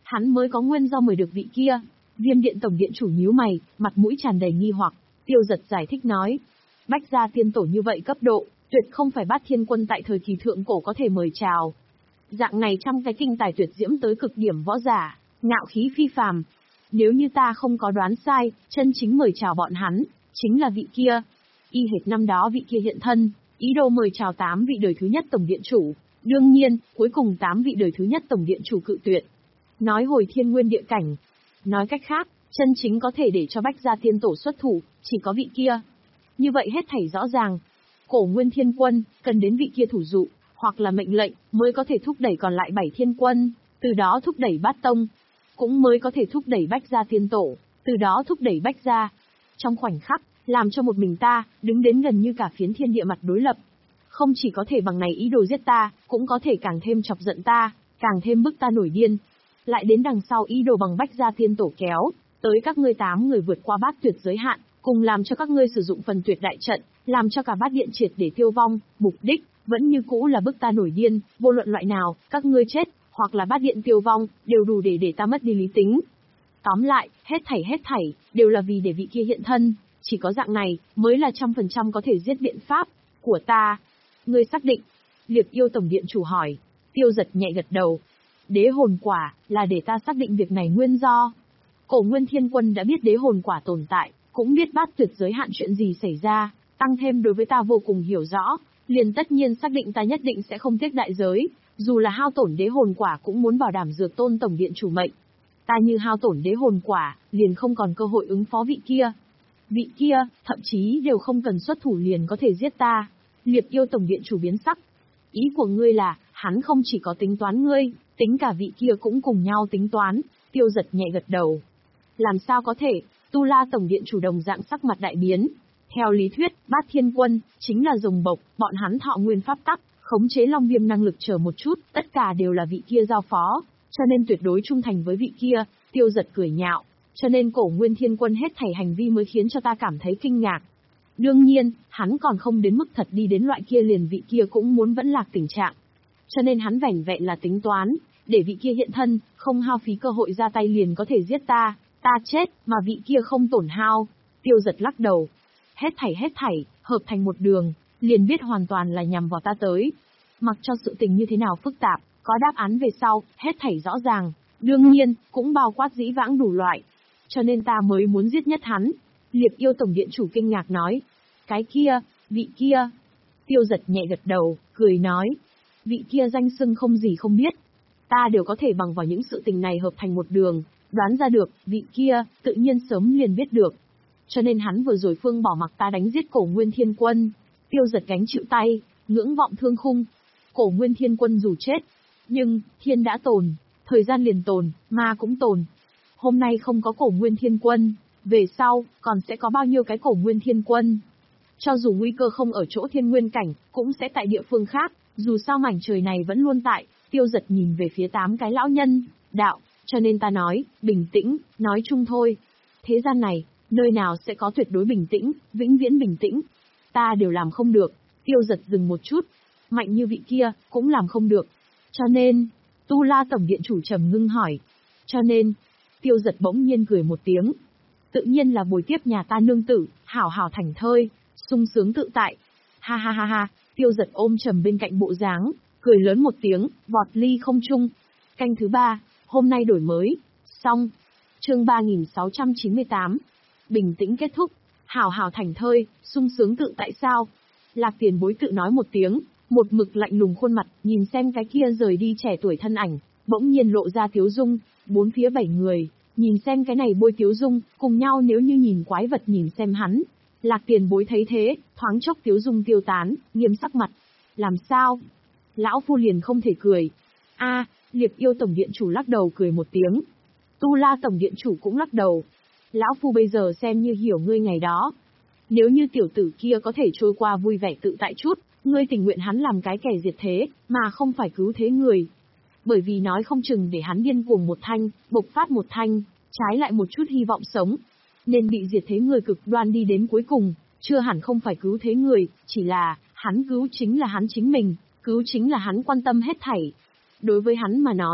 Hắn mới có nguyên do mời được vị kia. Viêm điện tổng điện chủ nhíu mày, mặt mũi tràn đầy nghi hoặc. Tiêu Giật giải thích nói. Bách gia tiên tổ như vậy cấp độ, tuyệt không phải Bát Thiên Quân tại thời kỳ thượng cổ có thể mời chào. Dạng này trăm cái kinh tài tuyệt diễm tới cực điểm võ giả, ngạo khí phi phàm. Nếu như ta không có đoán sai, chân chính mời chào bọn hắn, chính là vị kia. Y hệt năm đó vị kia hiện thân, ý đồ mời chào tám vị đời thứ nhất tổng điện chủ. Đương nhiên, cuối cùng tám vị đời thứ nhất tổng điện chủ cự tuyệt. Nói hồi thiên nguyên địa cảnh. Nói cách khác, chân chính có thể để cho Bách gia tiên tổ xuất thủ, chỉ có vị kia. Như vậy hết thảy rõ ràng. Cổ Nguyên Thiên Quân, cần đến vị kia thủ dụ, hoặc là mệnh lệnh, mới có thể thúc đẩy còn lại bảy thiên quân, từ đó thúc đẩy bát tông. Cũng mới có thể thúc đẩy Bách gia tiên tổ, từ đó thúc đẩy Bách gia. Trong khoảnh khắc, làm cho một mình ta, đứng đến gần như cả phiến thiên địa mặt đối lập. Không chỉ có thể bằng này ý đồ giết ta, cũng có thể càng thêm chọc giận ta, càng thêm bức ta nổi điên. Lại đến đằng sau ý đồ bằng Bách gia tiên tổ kéo, tới các ngươi tám người vượt qua bát tuyệt giới hạn, cùng làm cho các ngươi sử dụng phần tuyệt đại trận, làm cho cả bát điện triệt để tiêu vong, mục đích vẫn như cũ là bức ta nổi điên, vô luận loại nào, các ngươi chết, hoặc là bát điện tiêu vong, đều đủ để để ta mất đi lý tính. Tóm lại, hết thảy hết thảy, đều là vì để vị kia hiện thân, chỉ có dạng này, mới là trăm phần trăm có thể giết biện pháp của ta. Ngươi xác định? Liệp yêu tổng điện chủ hỏi. Tiêu Giật nhẹ gật đầu. Đế hồn quả, là để ta xác định việc này nguyên do. Cổ Nguyên Thiên Quân đã biết đế hồn quả tồn tại, cũng biết bát tuyệt giới hạn chuyện gì xảy ra, tăng thêm đối với ta vô cùng hiểu rõ, liền tất nhiên xác định ta nhất định sẽ không tiếc đại giới, dù là hao tổn đế hồn quả cũng muốn bảo đảm dược tôn tổng điện chủ mệnh. Ta như hao tổn đế hồn quả, liền không còn cơ hội ứng phó vị kia. Vị kia, thậm chí đều không cần xuất thủ liền có thể giết ta. Liệp yêu tổng điện chủ biến sắc. Ý của ngươi là, hắn không chỉ có tính toán ngươi, tính cả vị kia cũng cùng nhau tính toán. Tiêu Giật nhẹ gật đầu. Làm sao có thể? Tu La tổng điện chủ đồng dạng sắc mặt đại biến. Theo lý thuyết, Bát Thiên Quân chính là rồng bộc, bọn hắn thọ nguyên pháp tắc, khống chế long viêm năng lực chờ một chút, tất cả đều là vị kia giao phó, cho nên tuyệt đối trung thành với vị kia. Tiêu Giật cười nhạo, cho nên Cổ Nguyên Thiên Quân hết thảy hành vi mới khiến cho ta cảm thấy kinh ngạc. Đương nhiên, hắn còn không đến mức thật đi đến loại kia liền vị kia cũng muốn vẫn lạc tình trạng. Cho nên hắn vẻn vẹn là tính toán, để vị kia hiện thân, không hao phí cơ hội ra tay liền có thể giết ta, ta chết, mà vị kia không tổn hao. Tiêu Giật lắc đầu. Hết thảy hết thảy, hợp thành một đường, liền biết hoàn toàn là nhằm vào ta tới. Mặc cho sự tình như thế nào phức tạp, có đáp án về sau, hết thảy rõ ràng, đương nhiên, cũng bao quát dĩ vãng đủ loại. Cho nên ta mới muốn giết nhất hắn. Liệp yêu tổng điện chủ kinh ngạc nói. Cái kia, vị kia. Tiêu Giật nhẹ gật đầu, cười nói. Vị kia danh xưng không gì không biết. Ta đều có thể bằng vào những sự tình này hợp thành một đường, đoán ra được, vị kia, tự nhiên sớm liền biết được. Cho nên hắn vừa rồi phương bỏ mặc ta đánh giết Cổ Nguyên Thiên Quân. Tiêu Giật gánh chịu tay, ngưỡng vọng thương khung. Cổ Nguyên Thiên Quân dù chết, nhưng, thiên đã tồn, thời gian liền tồn, ma cũng tồn. Hôm nay không có Cổ Nguyên Thiên Quân, về sau, còn sẽ có bao nhiêu cái Cổ Nguyên Thiên Quân. Cho dù nguy cơ không ở chỗ thiên nguyên cảnh, cũng sẽ tại địa phương khác, dù sao mảnh trời này vẫn luôn tại. Tiêu Giật nhìn về phía tám cái lão nhân, đạo, cho nên ta nói, bình tĩnh, nói chung thôi. Thế gian này, nơi nào sẽ có tuyệt đối bình tĩnh, vĩnh viễn bình tĩnh. Ta đều làm không được. Tiêu Giật dừng một chút. Mạnh như vị kia, cũng làm không được. Cho nên, Tu La tổng điện chủ trầm ngưng hỏi. Cho nên, Tiêu Giật bỗng nhiên cười một tiếng. Tự nhiên là buổi tiếp nhà ta nương tử, hảo hảo thành thơi, sung sướng tự tại. Ha ha ha ha, Tiêu Giật ôm trầm bên cạnh bộ dáng, cười lớn một tiếng, vọt ly không trung. Canh thứ ba, hôm nay đổi mới. Xong. Chương ba nghìn sáu trăm chín mươi tám. Bình tĩnh kết thúc. Hảo hảo thành thơi, sung sướng tự tại sao? Lạc Tiền Bối tự nói một tiếng, một mực lạnh lùng khuôn mặt, nhìn xem cái kia rời đi trẻ tuổi thân ảnh, bỗng nhiên lộ ra tiếu dung, bốn phía bảy người, nhìn xem cái này bôi tiếu dung, cùng nhau nếu như nhìn quái vật nhìn xem hắn. Lạc Tiền Bối thấy thế, thoáng chốc tiếu dung tiêu tán, nghiêm sắc mặt. Làm sao? Lão phu liền không thể cười. A, Liệp yêu tổng điện chủ lắc đầu cười một tiếng. Tu La tổng điện chủ cũng lắc đầu. Lão phu bây giờ xem như hiểu ngươi ngày đó. Nếu như tiểu tử kia có thể trôi qua vui vẻ tự tại chút, ngươi tình nguyện hắn làm cái kẻ diệt thế, mà không phải cứu thế người. Bởi vì nói không chừng để hắn điên cuồng một thanh, bộc phát một thanh, trái lại một chút hy vọng sống. Nên bị diệt thế người cực đoan đi đến cuối cùng, chưa hẳn không phải cứu thế người, chỉ là, hắn cứu chính là hắn chính mình, cứu chính là hắn quan tâm hết thảy. Đối với hắn mà nói,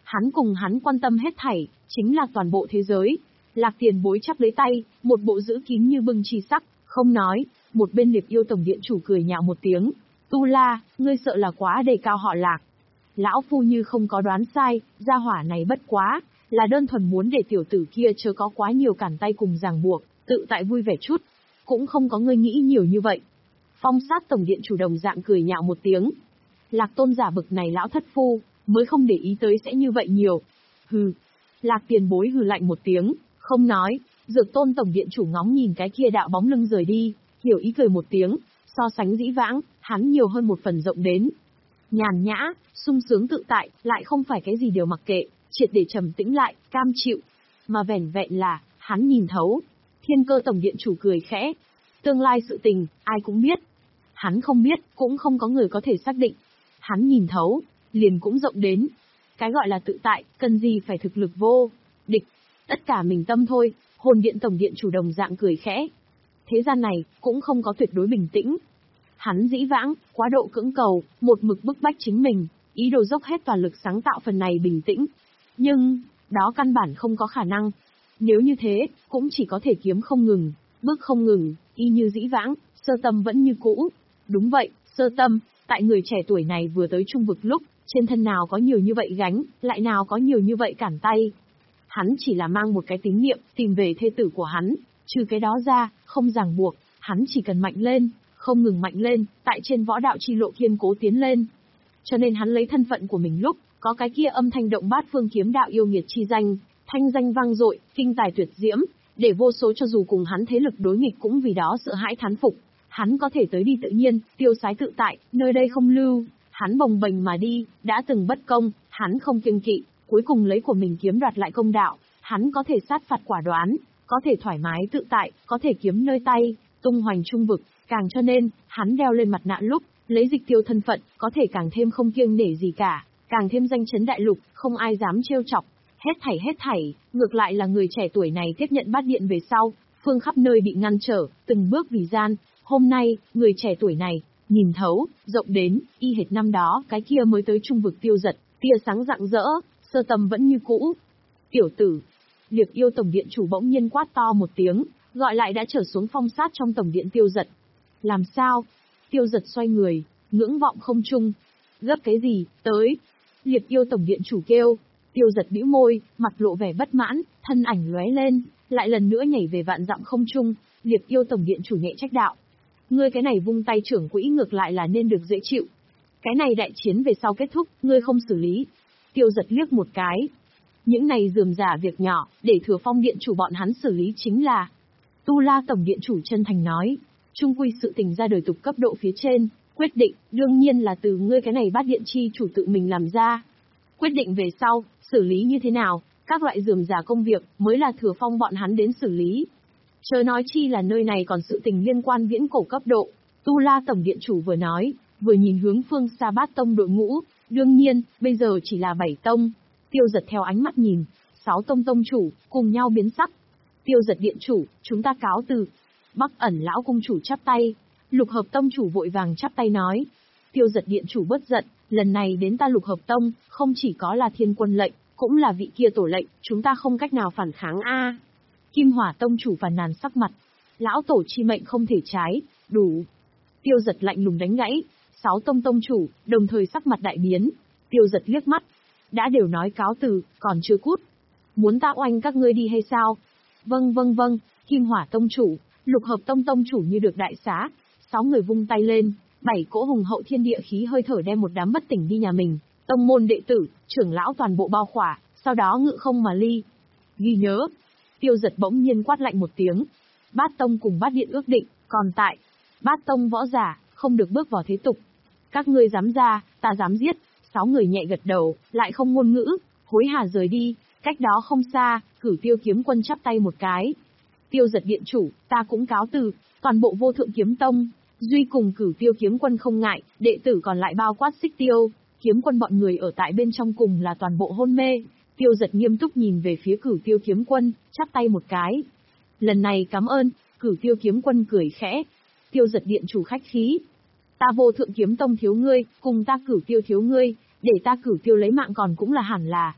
Hắn cùng hắn quan tâm hết thảy, chính là toàn bộ thế giới. Lạc Tiền Bối chắp lấy tay, một bộ giữ kín như bưng chi sắc, không nói. Một bên Liệp Yêu tổng điện chủ cười nhạo một tiếng. Tu La, ngươi sợ là quá đề cao họ Lạc. Lão phu như không có đoán sai, gia hỏa này bất quá, là đơn thuần muốn để tiểu tử kia chớ có quá nhiều cản tay cùng ràng buộc, tự tại vui vẻ chút. Cũng không có ngươi nghĩ nhiều như vậy. Phong Sát tổng điện chủ đồng dạng cười nhạo một tiếng. Lạc tôn giả bực này lão thất phu, mới không để ý tới sẽ như vậy nhiều. Hừ. Lạc Tiền Bối hừ lạnh một tiếng, không nói. Dược tôn tổng điện chủ ngóng nhìn cái kia đạo bóng lưng rời đi, hiểu ý cười một tiếng. So sánh dĩ vãng, hắn nhiều hơn một phần rộng đến. Nhàn nhã, sung sướng tự tại, lại không phải cái gì đều mặc kệ, triệt để trầm tĩnh lại, cam chịu. Mà vẻn vẹn là, hắn nhìn thấu. Thiên Cơ tổng điện chủ cười khẽ. Tương lai sự tình, ai cũng biết. Hắn không biết, cũng không có người có thể xác định. Hắn nhìn thấu, liền cũng rộng đến. Cái gọi là tự tại, cần gì phải thực lực vô địch. Tất cả mình tâm thôi. Hồn điện tổng điện chủ đồng dạng cười khẽ. Thế gian này, cũng không có tuyệt đối bình tĩnh. Hắn dĩ vãng, quá độ cưỡng cầu, một mực bức bách chính mình, ý đồ dốc hết toàn lực sáng tạo phần này bình tĩnh. Nhưng, đó căn bản không có khả năng. Nếu như thế, cũng chỉ có thể kiếm không ngừng, bước không ngừng, y như dĩ vãng, sơ tâm vẫn như cũ. Đúng vậy, sơ tâm, tại người trẻ tuổi này vừa tới trung vực lúc, trên thân nào có nhiều như vậy gánh, lại nào có nhiều như vậy cản tay. Hắn chỉ là mang một cái tín niệm, tìm về thê tử của hắn, trừ cái đó ra, không ràng buộc, hắn chỉ cần mạnh lên, không ngừng mạnh lên, tại trên võ đạo chi lộ kiên cố tiến lên. Cho nên hắn lấy thân phận của mình lúc, có cái kia âm thanh động bát phương kiếm đạo yêu nghiệt chi danh, thanh danh vang dội, kinh tài tuyệt diễm, để vô số cho dù cùng hắn thế lực đối nghịch cũng vì đó sợ hãi thán phục. Hắn có thể tới đi tự nhiên, tiêu sái tự tại, nơi đây không lưu, hắn bồng bềnh mà đi, đã từng bất công, hắn không kiêng kỵ, cuối cùng lấy của mình kiếm đoạt lại công đạo, hắn có thể sát phạt quả đoán, có thể thoải mái tự tại, có thể kiếm nơi tay, tung hoành trung vực, càng cho nên, hắn đeo lên mặt nạ lúc, lấy dịch tiêu thân phận, có thể càng thêm không kiêng nể gì cả, càng thêm danh chấn đại lục, không ai dám trêu chọc. Hết thảy hết thảy, ngược lại là người trẻ tuổi này tiếp nhận bát điện về sau, phương khắp nơi bị ngăn trở, từng bước vì gian. Hôm nay, người trẻ tuổi này, nhìn thấu, rộng đến, y hệt năm đó, cái kia mới tới trung vực Tiêu Giật, tia sáng rạng rỡ, sơ tâm vẫn như cũ. Tiểu tử, Liệp Yêu tổng điện chủ bỗng nhiên quát to một tiếng, gọi lại đã trở xuống Phong Sát trong tổng điện Tiêu Giật. Làm sao? Tiêu Giật xoay người, ngưỡng vọng không trung. Gấp cái gì, tới. Liệp Yêu tổng điện chủ kêu. Tiêu Giật bĩu môi, mặt lộ vẻ bất mãn, thân ảnh lóe lên, lại lần nữa nhảy về vạn dặm không trung. Liệp Yêu tổng điện chủ nhẹ trách đạo. Ngươi cái này vung tay trưởng quỹ ngược lại là nên được dễ chịu. Cái này đại chiến về sau kết thúc, ngươi không xử lý. Tiêu Giật liếc một cái. Những này rườm rà việc nhỏ, để Thừa Phong điện chủ bọn hắn xử lý chính là. Tu La tổng điện chủ chân thành nói. Trung quy sự tình ra đời tục cấp độ phía trên, quyết định, đương nhiên là từ ngươi cái này bát điện chi chủ tự mình làm ra. Quyết định về sau, xử lý như thế nào, các loại rườm rà công việc, mới là Thừa Phong bọn hắn đến xử lý. Chớ nói chi là nơi này còn sự tình liên quan viễn cổ cấp độ. Tu La tổng điện chủ vừa nói, vừa nhìn hướng phương xa bát tông đội ngũ, đương nhiên, bây giờ chỉ là bảy tông. Tiêu Giật theo ánh mắt nhìn, sáu tông tông chủ, cùng nhau biến sắc. Tiêu Giật điện chủ, chúng ta cáo từ. Bắc ẩn lão cung chủ chắp tay, Lục Hợp tông chủ vội vàng chắp tay nói. Tiêu Giật điện chủ bớt giận, lần này đến ta Lục Hợp tông, không chỉ có là thiên quân lệnh, cũng là vị kia tổ lệnh, chúng ta không cách nào phản kháng a. Kim Hỏa tông chủ phàn nàn sắc mặt, lão tổ chi mệnh không thể trái, đủ. Tiêu Giật lạnh lùng đánh gãy, sáu tông tông chủ, đồng thời sắc mặt đại biến. Tiêu Giật liếc mắt, đã đều nói cáo từ, còn chưa cút. Muốn ta oanh các ngươi đi hay sao? Vâng vâng vâng, Kim Hỏa tông chủ, Lục Hợp tông tông chủ như được đại xá. Sáu người vung tay lên, bảy cỗ hùng hậu thiên địa khí hơi thở đem một đám bất tỉnh đi nhà mình. Tông môn đệ tử, trưởng lão toàn bộ bao khỏa, sau đó ngự không mà ly. Ghi nhớ. Tiêu Giật bỗng nhiên quát lạnh một tiếng. Bát tông cùng bát điện ước định, còn tại. Bát tông võ giả, không được bước vào thế tục. Các ngươi dám ra, ta dám giết. Sáu người nhẹ gật đầu, lại không ngôn ngữ, hối hả rời đi. Cách đó không xa, Cửu Tiêu kiếm quân chắp tay một cái. Tiêu Giật điện chủ, ta cũng cáo từ, toàn bộ Vô Thượng kiếm tông, duy cùng Cửu Tiêu kiếm quân không ngại, đệ tử còn lại bao quát Xích Tiêu, kiếm quân bọn người ở tại bên trong cùng là toàn bộ hôn mê. Tiêu Giật nghiêm túc nhìn về phía Cửu Tiêu kiếm quân, chắp tay một cái. Lần này cảm ơn. Cửu Tiêu kiếm quân cười khẽ. Tiêu Giật điện chủ khách khí. Ta Vô Thượng kiếm tông thiếu ngươi, cùng ta Cửu Tiêu thiếu ngươi, để ta Cửu Tiêu lấy mạng còn cũng là hẳn là.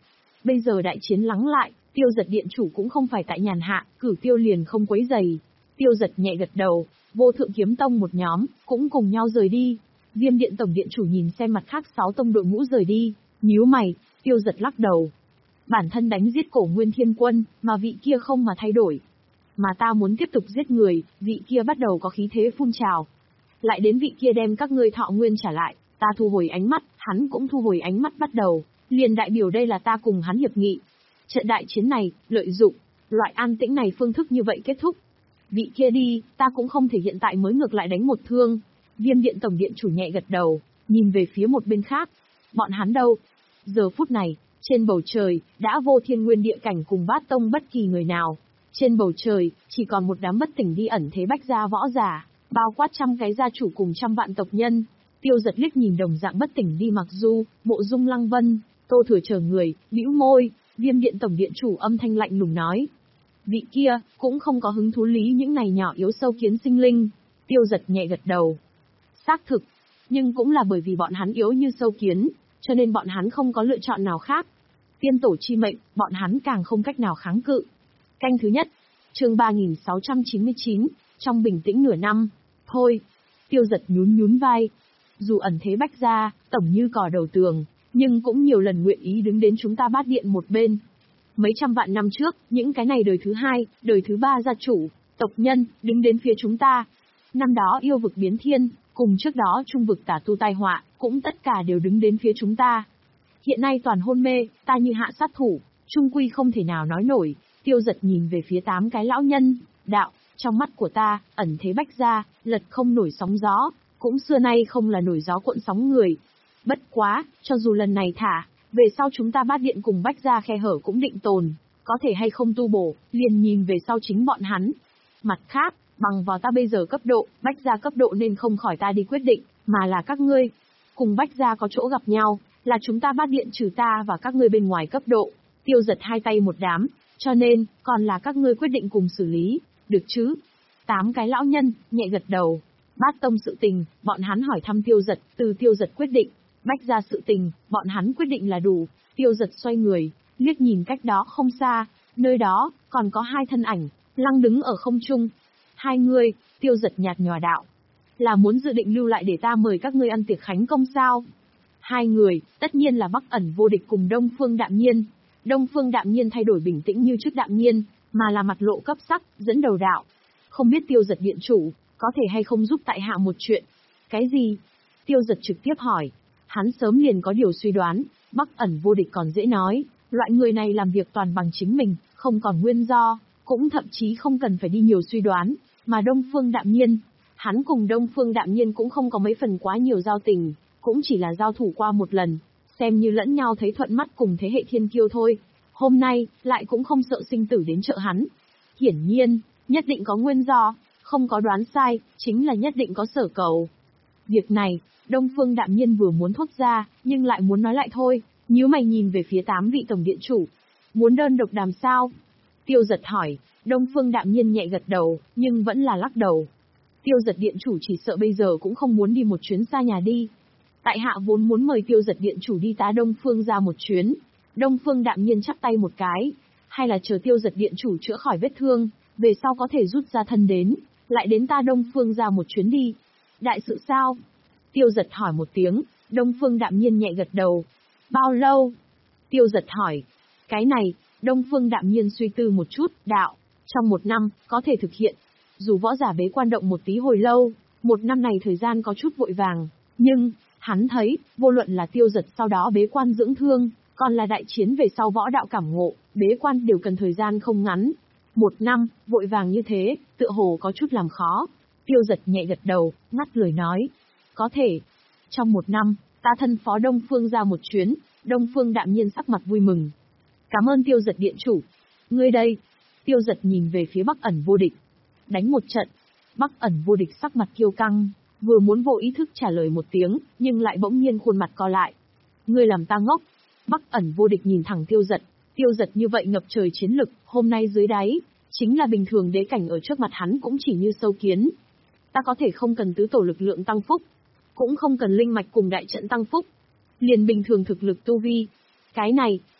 Bây giờ đại chiến lắng lại, Tiêu Giật điện chủ cũng không phải tại nhàn hạ, cử tiêu liền không quấy giày. Tiêu Giật nhẹ gật đầu, Vô Thượng Kiếm Tông một nhóm, cũng cùng nhau rời đi. Viêm Điện Tổng điện chủ nhìn xem mặt khác sáu tông đội ngũ rời đi, nhíu mày, Tiêu Giật lắc đầu. Bản thân đánh giết Cổ Nguyên Thiên Quân, mà vị kia không mà thay đổi. Mà ta muốn tiếp tục giết người, vị kia bắt đầu có khí thế phun trào. Lại đến vị kia đem các ngươi thọ nguyên trả lại, ta thu hồi ánh mắt, hắn cũng thu hồi ánh mắt bắt đầu, liền đại biểu đây là ta cùng hắn hiệp nghị. Trận đại chiến này, lợi dụng, loại an tĩnh này phương thức như vậy kết thúc. Vị kia đi, ta cũng không thể hiện tại mới ngược lại đánh một thương. Viêm Điện Tổng điện chủ nhẹ gật đầu, nhìn về phía một bên khác. Bọn hắn đâu? Giờ phút này, trên bầu trời, đã vô thiên nguyên địa cảnh cùng bát tông bất kỳ người nào. Trên bầu trời, chỉ còn một đám bất tỉnh đi ẩn thế bách gia võ giả, bao quát trăm cái gia chủ cùng trăm vạn tộc nhân. Tiêu Giật liếc nhìn đồng dạng bất tỉnh đi Mặc Du, Mộ Dung Lăng Vân, Tô Thừa chờ người, bĩu môi, Viêm Điện Tổng điện chủ âm thanh lạnh lùng nói. Vị kia, cũng không có hứng thú lý những này nhỏ yếu sâu kiến sinh linh. Tiêu Giật nhẹ gật đầu. Xác thực, nhưng cũng là bởi vì bọn hắn yếu như sâu kiến, cho nên bọn hắn không có lựa chọn nào khác. Tiên tổ chi mệnh, bọn hắn càng không cách nào kháng cự. Canh thứ nhất, chương ba nghìn sáu trăm chín mươi chín, trong bình tĩnh nửa năm. Thôi, Tiêu Giật nhún nhún vai. Dù ẩn thế bách gia, tổng như cò đầu tường, nhưng cũng nhiều lần nguyện ý đứng đến chúng ta Bát Điện một bên. Mấy trăm vạn năm trước, những cái này đời thứ hai, đời thứ ba gia chủ, tộc nhân, đứng đến phía chúng ta. Năm đó yêu vực biến thiên, cùng trước đó trung vực tả tu tai họa, cũng tất cả đều đứng đến phía chúng ta. Hiện nay toàn hôn mê, ta như hạ sát thủ, trung quy không thể nào nói nổi. Tiêu Giật nhìn về phía tám cái lão nhân, đạo, trong mắt của ta, ẩn thế bách gia, lật không nổi sóng gió, cũng xưa nay không là nổi gió cuộn sóng người. Bất quá, cho dù lần này thả, về sau chúng ta Bát Điện cùng bách gia khe hở cũng định tồn, có thể hay không tu bổ, liền nhìn về sau chính bọn hắn. Mặt khác, bằng vào ta bây giờ cấp độ, bách gia cấp độ nên không khỏi ta đi quyết định, mà là các ngươi. Cùng bách gia có chỗ gặp nhau, là chúng ta Bát Điện trừ ta và các ngươi bên ngoài cấp độ. Tiêu Giật hai tay một đám, cho nên, còn là các ngươi quyết định cùng xử lý, được chứ? Tám cái lão nhân, nhẹ gật đầu. Bát tông sự tình, bọn hắn hỏi thăm Tiêu Giật, từ Tiêu Giật quyết định. Bách gia sự tình, bọn hắn quyết định là đủ. Tiêu Giật xoay người, liếc nhìn cách đó không xa, nơi đó, còn có hai thân ảnh, lăng đứng ở không trung. Hai người, Tiêu Giật nhạt nhòa đạo. Là muốn dự định lưu lại để ta mời các ngươi ăn tiệc khánh công sao? Hai người, tất nhiên là Bắc Ẩn Vô Địch cùng Đông Phương Đạm Nhiên. Đông Phương Đạm Nhiên thay đổi bình tĩnh như trước Đạm Nhiên, mà là mặt lộ cấp sắc, dẫn đầu đạo. Không biết Tiêu Giật điện chủ, có thể hay không giúp tại hạ một chuyện? Cái gì? Tiêu Giật trực tiếp hỏi. Hắn sớm liền có điều suy đoán, Bắc Ẩn Vô Địch còn dễ nói, loại người này làm việc toàn bằng chính mình, không còn nguyên do, cũng thậm chí không cần phải đi nhiều suy đoán, mà Đông Phương Đạm Nhiên, hắn cùng Đông Phương Đạm Nhiên cũng không có mấy phần quá nhiều giao tình, cũng chỉ là giao thủ qua một lần, xem như lẫn nhau thấy thuận mắt cùng thế hệ thiên kiêu thôi. Hôm nay, lại cũng không sợ sinh tử đến trợ hắn. Hiển nhiên, nhất định có nguyên do, không có đoán sai, chính là nhất định có sở cầu. Việc này, Đông Phương Đạm Nhiên vừa muốn thốt ra, nhưng lại muốn nói lại thôi, nhíu mày nhìn về phía tám vị tổng điện chủ. Muốn đơn độc đàm sao? Tiêu Giật hỏi, Đông Phương Đạm Nhiên nhẹ gật đầu, nhưng vẫn là lắc đầu. Tiêu Giật điện chủ chỉ sợ bây giờ cũng không muốn đi một chuyến xa nhà đi. Tại hạ vốn muốn mời Tiêu Giật điện chủ đi tá Đông Phương ra một chuyến. Đông Phương Đạm Nhiên chắp tay một cái, hay là chờ Tiêu Giật điện chủ chữa khỏi vết thương, về sau có thể rút ra thân đến, lại đến ta Đông Phương ra một chuyến đi. Đại sự sao? Tiêu Giật hỏi một tiếng, Đông Phương Đạm Nhiên nhẹ gật đầu. Bao lâu? Tiêu Giật hỏi. Cái này, Đông Phương Đạm Nhiên suy tư một chút, đạo, trong một năm, có thể thực hiện. Dù võ giả bế quan động một tí hồi lâu, một năm này thời gian có chút vội vàng, nhưng, hắn thấy, vô luận là Tiêu Giật sau đó bế quan dưỡng thương, còn là đại chiến về sau võ đạo cảm ngộ, bế quan đều cần thời gian không ngắn. Một năm, vội vàng như thế, tựa hồ có chút làm khó. Tiêu Giật nhẹ gật đầu, ngắt lời nói. Có thể. Trong một năm, ta thân phó Đông Phương ra một chuyến, Đông Phương Đạm Nhiên sắc mặt vui mừng. Cảm ơn Tiêu Giật điện chủ. Ngươi đây. Tiêu Giật nhìn về phía Bắc Ẩn Vô Địch. Đánh một trận. Bắc Ẩn Vô Địch sắc mặt kiêu căng, vừa muốn vô ý thức trả lời một tiếng, nhưng lại bỗng nhiên khuôn mặt co lại. Ngươi làm ta ngốc. Bắc Ẩn Vô Địch nhìn thẳng Tiêu Giật. Tiêu Giật như vậy ngập trời chiến lực, hôm nay dưới đáy, chính là bình thường đế cảnh ở trước mặt hắn cũng chỉ như sâu kiến. Ta có thể không cần tứ tổ lực lượng tăng phúc, cũng không cần linh mạch cùng đại trận tăng phúc, liền bình thường thực lực tu vi. Cái này,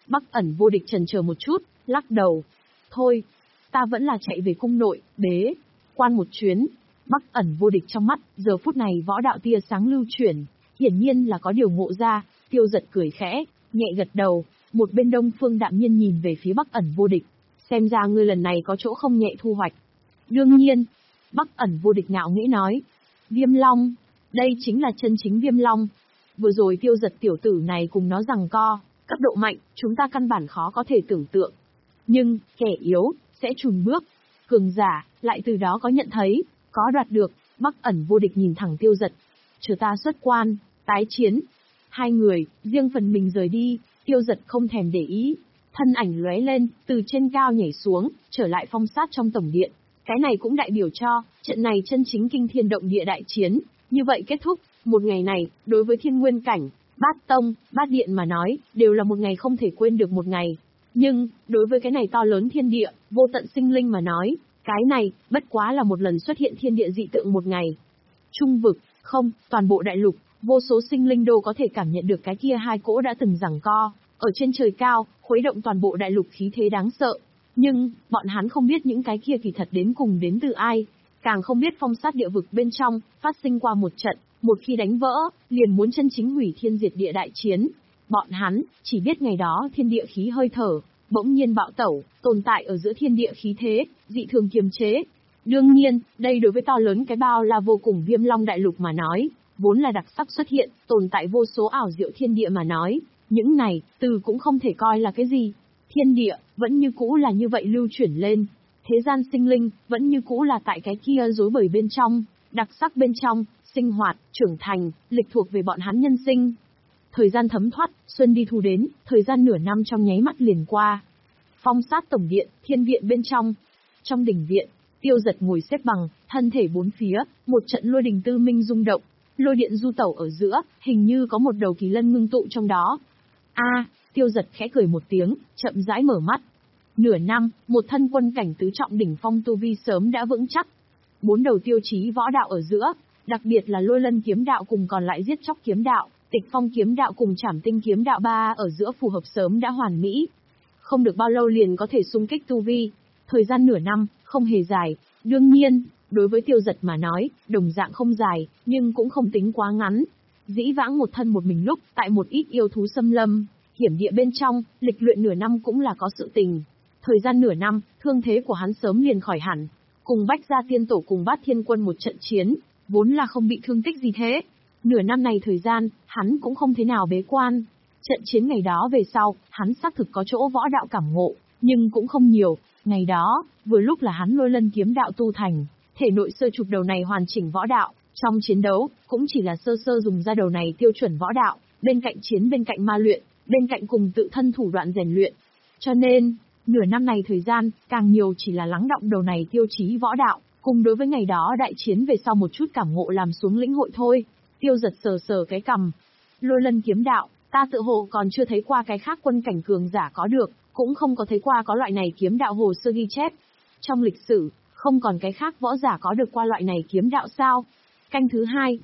Bắc ẩn vô địch chần chờ một chút, lắc đầu. Thôi, ta vẫn là chạy về cung nội, bế quan một chuyến. Bắc ẩn vô địch trong mắt, giờ phút này võ đạo tia sáng lưu chuyển, hiển nhiên là có điều ngộ ra. Tiêu Giật cười khẽ, nhẹ gật đầu. Một bên Đông Phương đạm nhiên nhìn về phía Bắc ẩn vô địch. Xem ra ngươi lần này có chỗ không nhẹ thu hoạch. Đương nhiên, Bắc ẩn vô địch ngạo nghễ nói. Viêm Long, đây chính là chân chính Viêm Long. Vừa rồi Tiêu Giật tiểu tử này cùng nó giằng co, cấp độ mạnh, chúng ta căn bản khó có thể tưởng tượng. Nhưng, kẻ yếu, sẽ chùn bước. Cường giả, lại từ đó có nhận thấy, có đoạt được. Bắc ẩn vô địch nhìn thẳng Tiêu Giật. Chờ ta xuất quan, tái chiến. Hai người, riêng phần mình rời đi, Tiêu Giật không thèm để ý. Thân ảnh lóe lên, từ trên cao nhảy xuống, trở lại phong sát trong tổng điện. Cái này cũng đại biểu cho, trận này chân chính kinh thiên động địa đại chiến, như vậy kết thúc. Một ngày này, đối với thiên nguyên cảnh, bát tông, bát điện mà nói, đều là một ngày không thể quên được một ngày. Nhưng, đối với cái này to lớn thiên địa, vô tận sinh linh mà nói, cái này, bất quá là một lần xuất hiện thiên địa dị tượng một ngày. Trung vực, không, toàn bộ đại lục, vô số sinh linh đô có thể cảm nhận được cái kia hai cỗ đã từng giằng co, ở trên trời cao, khuấy động toàn bộ đại lục khí thế đáng sợ. Nhưng, bọn hắn không biết những cái kia kỳ thật đến cùng đến từ ai, càng không biết phong sát địa vực bên trong, phát sinh qua một trận, một khi đánh vỡ, liền muốn chân chính hủy thiên diệt địa đại chiến. Bọn hắn, chỉ biết ngày đó thiên địa khí hơi thở, bỗng nhiên bạo tẩu, tồn tại ở giữa thiên địa khí thế, dị thường kiềm chế. Đương nhiên, đây đối với to lớn cái bao là vô cùng Viêm Long đại lục mà nói, vốn là đặc sắc xuất hiện, tồn tại vô số ảo diệu thiên địa mà nói, những này, từ cũng không thể coi là cái gì. Thiên địa, vẫn như cũ là như vậy lưu chuyển lên. Thế gian sinh linh, vẫn như cũ là tại cái kia rối bời bên trong, đặc sắc bên trong, sinh hoạt, trưởng thành, lịch thuộc về bọn hắn nhân sinh. Thời gian thấm thoát, xuân đi thu đến, thời gian nửa năm trong nháy mắt liền qua. Phong sát tổng điện, thiên viện bên trong. Trong đỉnh viện, Tiêu Giật ngồi xếp bằng, thân thể bốn phía, một trận lôi đình tư minh rung động. Lôi điện du tẩu ở giữa, hình như có một đầu kỳ lân ngưng tụ trong đó. A, Tiêu Giật khẽ cười một tiếng, chậm rãi mở mắt. Nửa năm, một thân quân cảnh tứ trọng đỉnh phong tu vi sớm đã vững chắc. Bốn đầu tiêu chí võ đạo ở giữa, đặc biệt là lôi lân kiếm đạo cùng còn lại giết chóc kiếm đạo, tịch phong kiếm đạo cùng trảm tinh kiếm đạo ba ở giữa phù hợp sớm đã hoàn mỹ. Không được bao lâu liền có thể xung kích tu vi. Thời gian nửa năm, không hề dài. Đương nhiên, đối với Tiêu Giật mà nói, đồng dạng không dài, nhưng cũng không tính quá ngắn. Dĩ vãng một thân một mình lúc, tại một ít yêu thú xâm lâm, hiểm địa bên trong, lịch luyện nửa năm cũng là có sự tình. Thời gian nửa năm, thương thế của hắn sớm liền khỏi hẳn. Cùng Bách Gia Tiên Tổ cùng Bát Thiên Quân một trận chiến, vốn là không bị thương tích gì thế. Nửa năm này thời gian, hắn cũng không thế nào bế quan. Trận chiến ngày đó về sau, hắn xác thực có chỗ võ đạo cảm ngộ, nhưng cũng không nhiều. Ngày đó, vừa lúc là hắn lôi lân kiếm đạo tu thành, thể nội sơ chụp đầu này hoàn chỉnh võ đạo. Trong chiến đấu, cũng chỉ là sơ sơ dùng ra đầu này tiêu chuẩn võ đạo, bên cạnh chiến bên cạnh ma luyện, bên cạnh cùng tự thân thủ đoạn rèn luyện. Cho nên, nửa năm này thời gian, càng nhiều chỉ là lắng đọng đầu này tiêu chí võ đạo, cùng đối với ngày đó đại chiến về sau một chút cảm ngộ làm xuống lĩnh hội thôi. Tiêu Giật sờ sờ cái cằm. Lôi lân kiếm đạo, ta tự hồ còn chưa thấy qua cái khác quân cảnh cường giả có được, cũng không có thấy qua có loại này kiếm đạo hồ sơ ghi chép. Trong lịch sử, không còn cái khác võ giả có được qua loại này kiếm đạo sao? Canh thứ hai.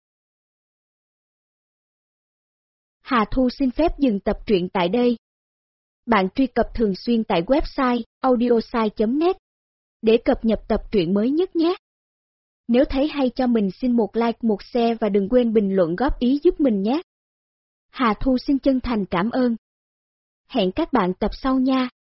Hà Thu xin phép dừng tập truyện tại đây. Bạn truy cập thường xuyên tại website audiosai chấm net để cập nhật tập truyện mới nhất nhé. Nếu thấy hay cho mình xin một like một share và đừng quên bình luận góp ý giúp mình nhé. Hà Thu xin chân thành cảm ơn. Hẹn các bạn tập sau nha.